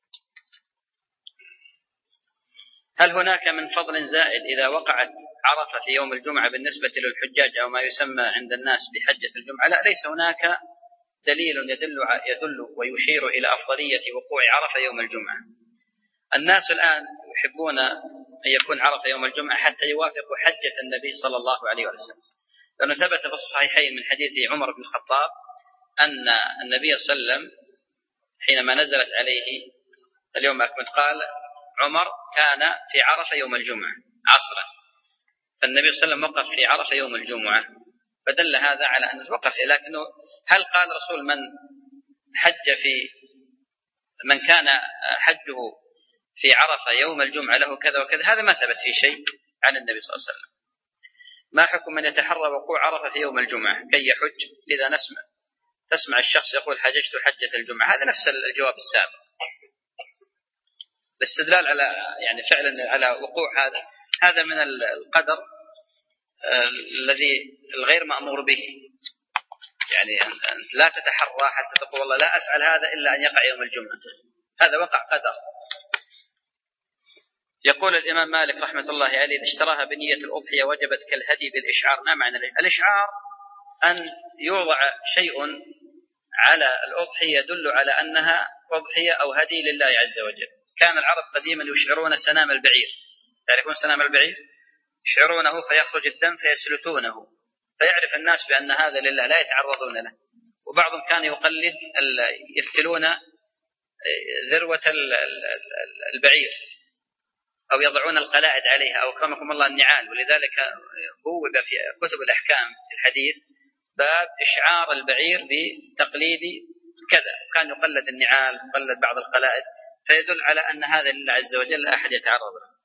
هل هناك من فضل زائد إذا وقعت عرفة في يوم الجمعة بالنسبة للحجاج أو ما يسمى عند الناس بحجة الجمعة؟ لا، ليس هناك دليل يدل يدل ويشير إلى أفضلية وقوع عرفة يوم الجمعة. الناس الآن يحبون أن يكون عرفة يوم الجمعة حتى يوافقوا حجة النبي صلى الله عليه وسلم، لأنه ثبت في الصحيحين من حديث عمر بن الخطاب أن النبي صلى الله عليه وسلم حينما نزلت عليه اليوم أكمل قال عمر كان في عرفة يوم الجمعة عصرا، فالنبي صلى الله عليه وسلم وقف في عرفة يوم الجمعة، فدل هذا على أنه وقف. لكنه هل قال رسول من حج في من كان حجه في عرفة يوم الجمعة له كذا وكذا؟ هذا ما ثبت في شيء عن النبي صلى الله عليه وسلم. ما حكم من يتحرى وقوع عرفة في يوم الجمعة كي يحج؟ لذا نسمع تسمع الشخص يقول حججت حجة الجمعة، هذا نفس الجواب السابق. الاستدلال على يعني فعلا على وقوع هذا هذا من القدر الذي الغير مأمور به، يعني أنت لا تتحرى حتى تقول والله لا أفعل هذا إلا أن يقع يوم الجمعة، هذا وقع قدر. يقول الإمام مالك رحمة الله عليه: إذا اشتراها بنية الأضحية وجبت كالهدي بالإشعار. ما معنى الإشعار؟ أن يوضع شيء على الأضحية يدل على أنها أضحية أو هدي لله عز وجل. كان العرب قديما يشعرون سنام البعير، تعرفون سنام البعير؟ يشعرونه فيخرج الدم فيسلتونه، فيعرف الناس بأن هذا لله لا يتعرضون له. وبعضهم كان يقلد يفتلون ذروة البعير أو يضعون القلائد عليها أو أكرمكم الله النعال. ولذلك بوب في كتب الأحكام في الحديث باب إشعار البعير بتقليد كذا، كان يقلد النعال يقلد بعض القلائد، فيدل على أن هذا لله عز وجل لا أحد يتعرض له.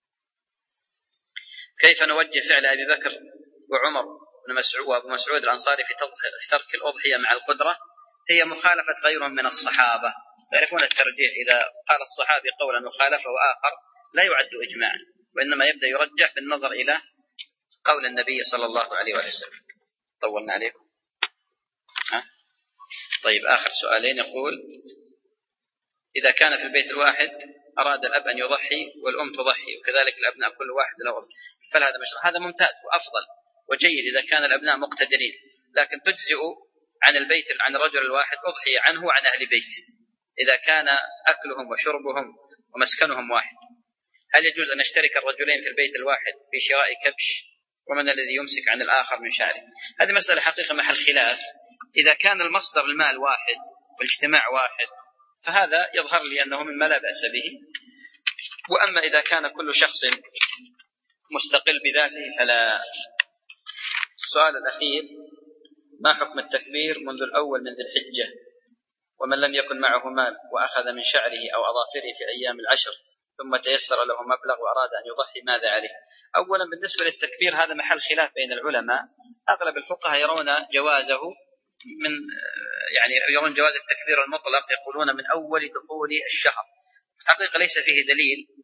كيف نوجه فعل أبي بكر وعمر وأبو مسعود الأنصاري في ترك الأضحية مع القدرة؟ هي مخالفة غيرهم من الصحابة. تعرفون الترجيح، إذا قال الصحابي قولا وخالفه آخر لا يعد إجماعا، وإنما يبدأ يرجح بالنظر إلى قول النبي صلى الله عليه وسلم. طولنا عليكم. ها؟ طيب آخر سؤالين. يقول: إذا كان في البيت الواحد أراد الأب أن يضحي والأم تضحي وكذلك الأبناء كل واحد له أضحي، فهل هذا مشروع؟ هذا ممتاز وأفضل وجيد إذا كان الأبناء مقتدرين، لكن تجزئ عن البيت عن الرجل الواحد أضحي عنه وعن أهل بيته إذا كان أكلهم وشربهم ومسكنهم واحد. هل يجوز أن يشترك الرجلين في البيت الواحد في شراء كبش؟ ومن الذي يمسك عن الآخر من شعره؟ هذه مسألة حقيقة محل خلاف. إذا كان المصدر المال واحد والاجتماع واحد فهذا يظهر لي أنه مما لا بأس به. وأما إذا كان كل شخص مستقل بذاته فلا. السؤال الأخير: ما حكم التكبير منذ الأول من ذي الحجة ومن لم يكن معه مال وأخذ من شعره أو أظافره في أيام العشر ثم تيسر له مبلغ وأراد أن يضحي، ماذا عليه؟ أولا بالنسبة للتكبير هذا محل خلاف بين العلماء. أغلب الفقهاء يرون جوازه من يعني يرون جواز التكبير المطلق، يقولون من أول دخول الشهر. حقيقة ليس فيه دليل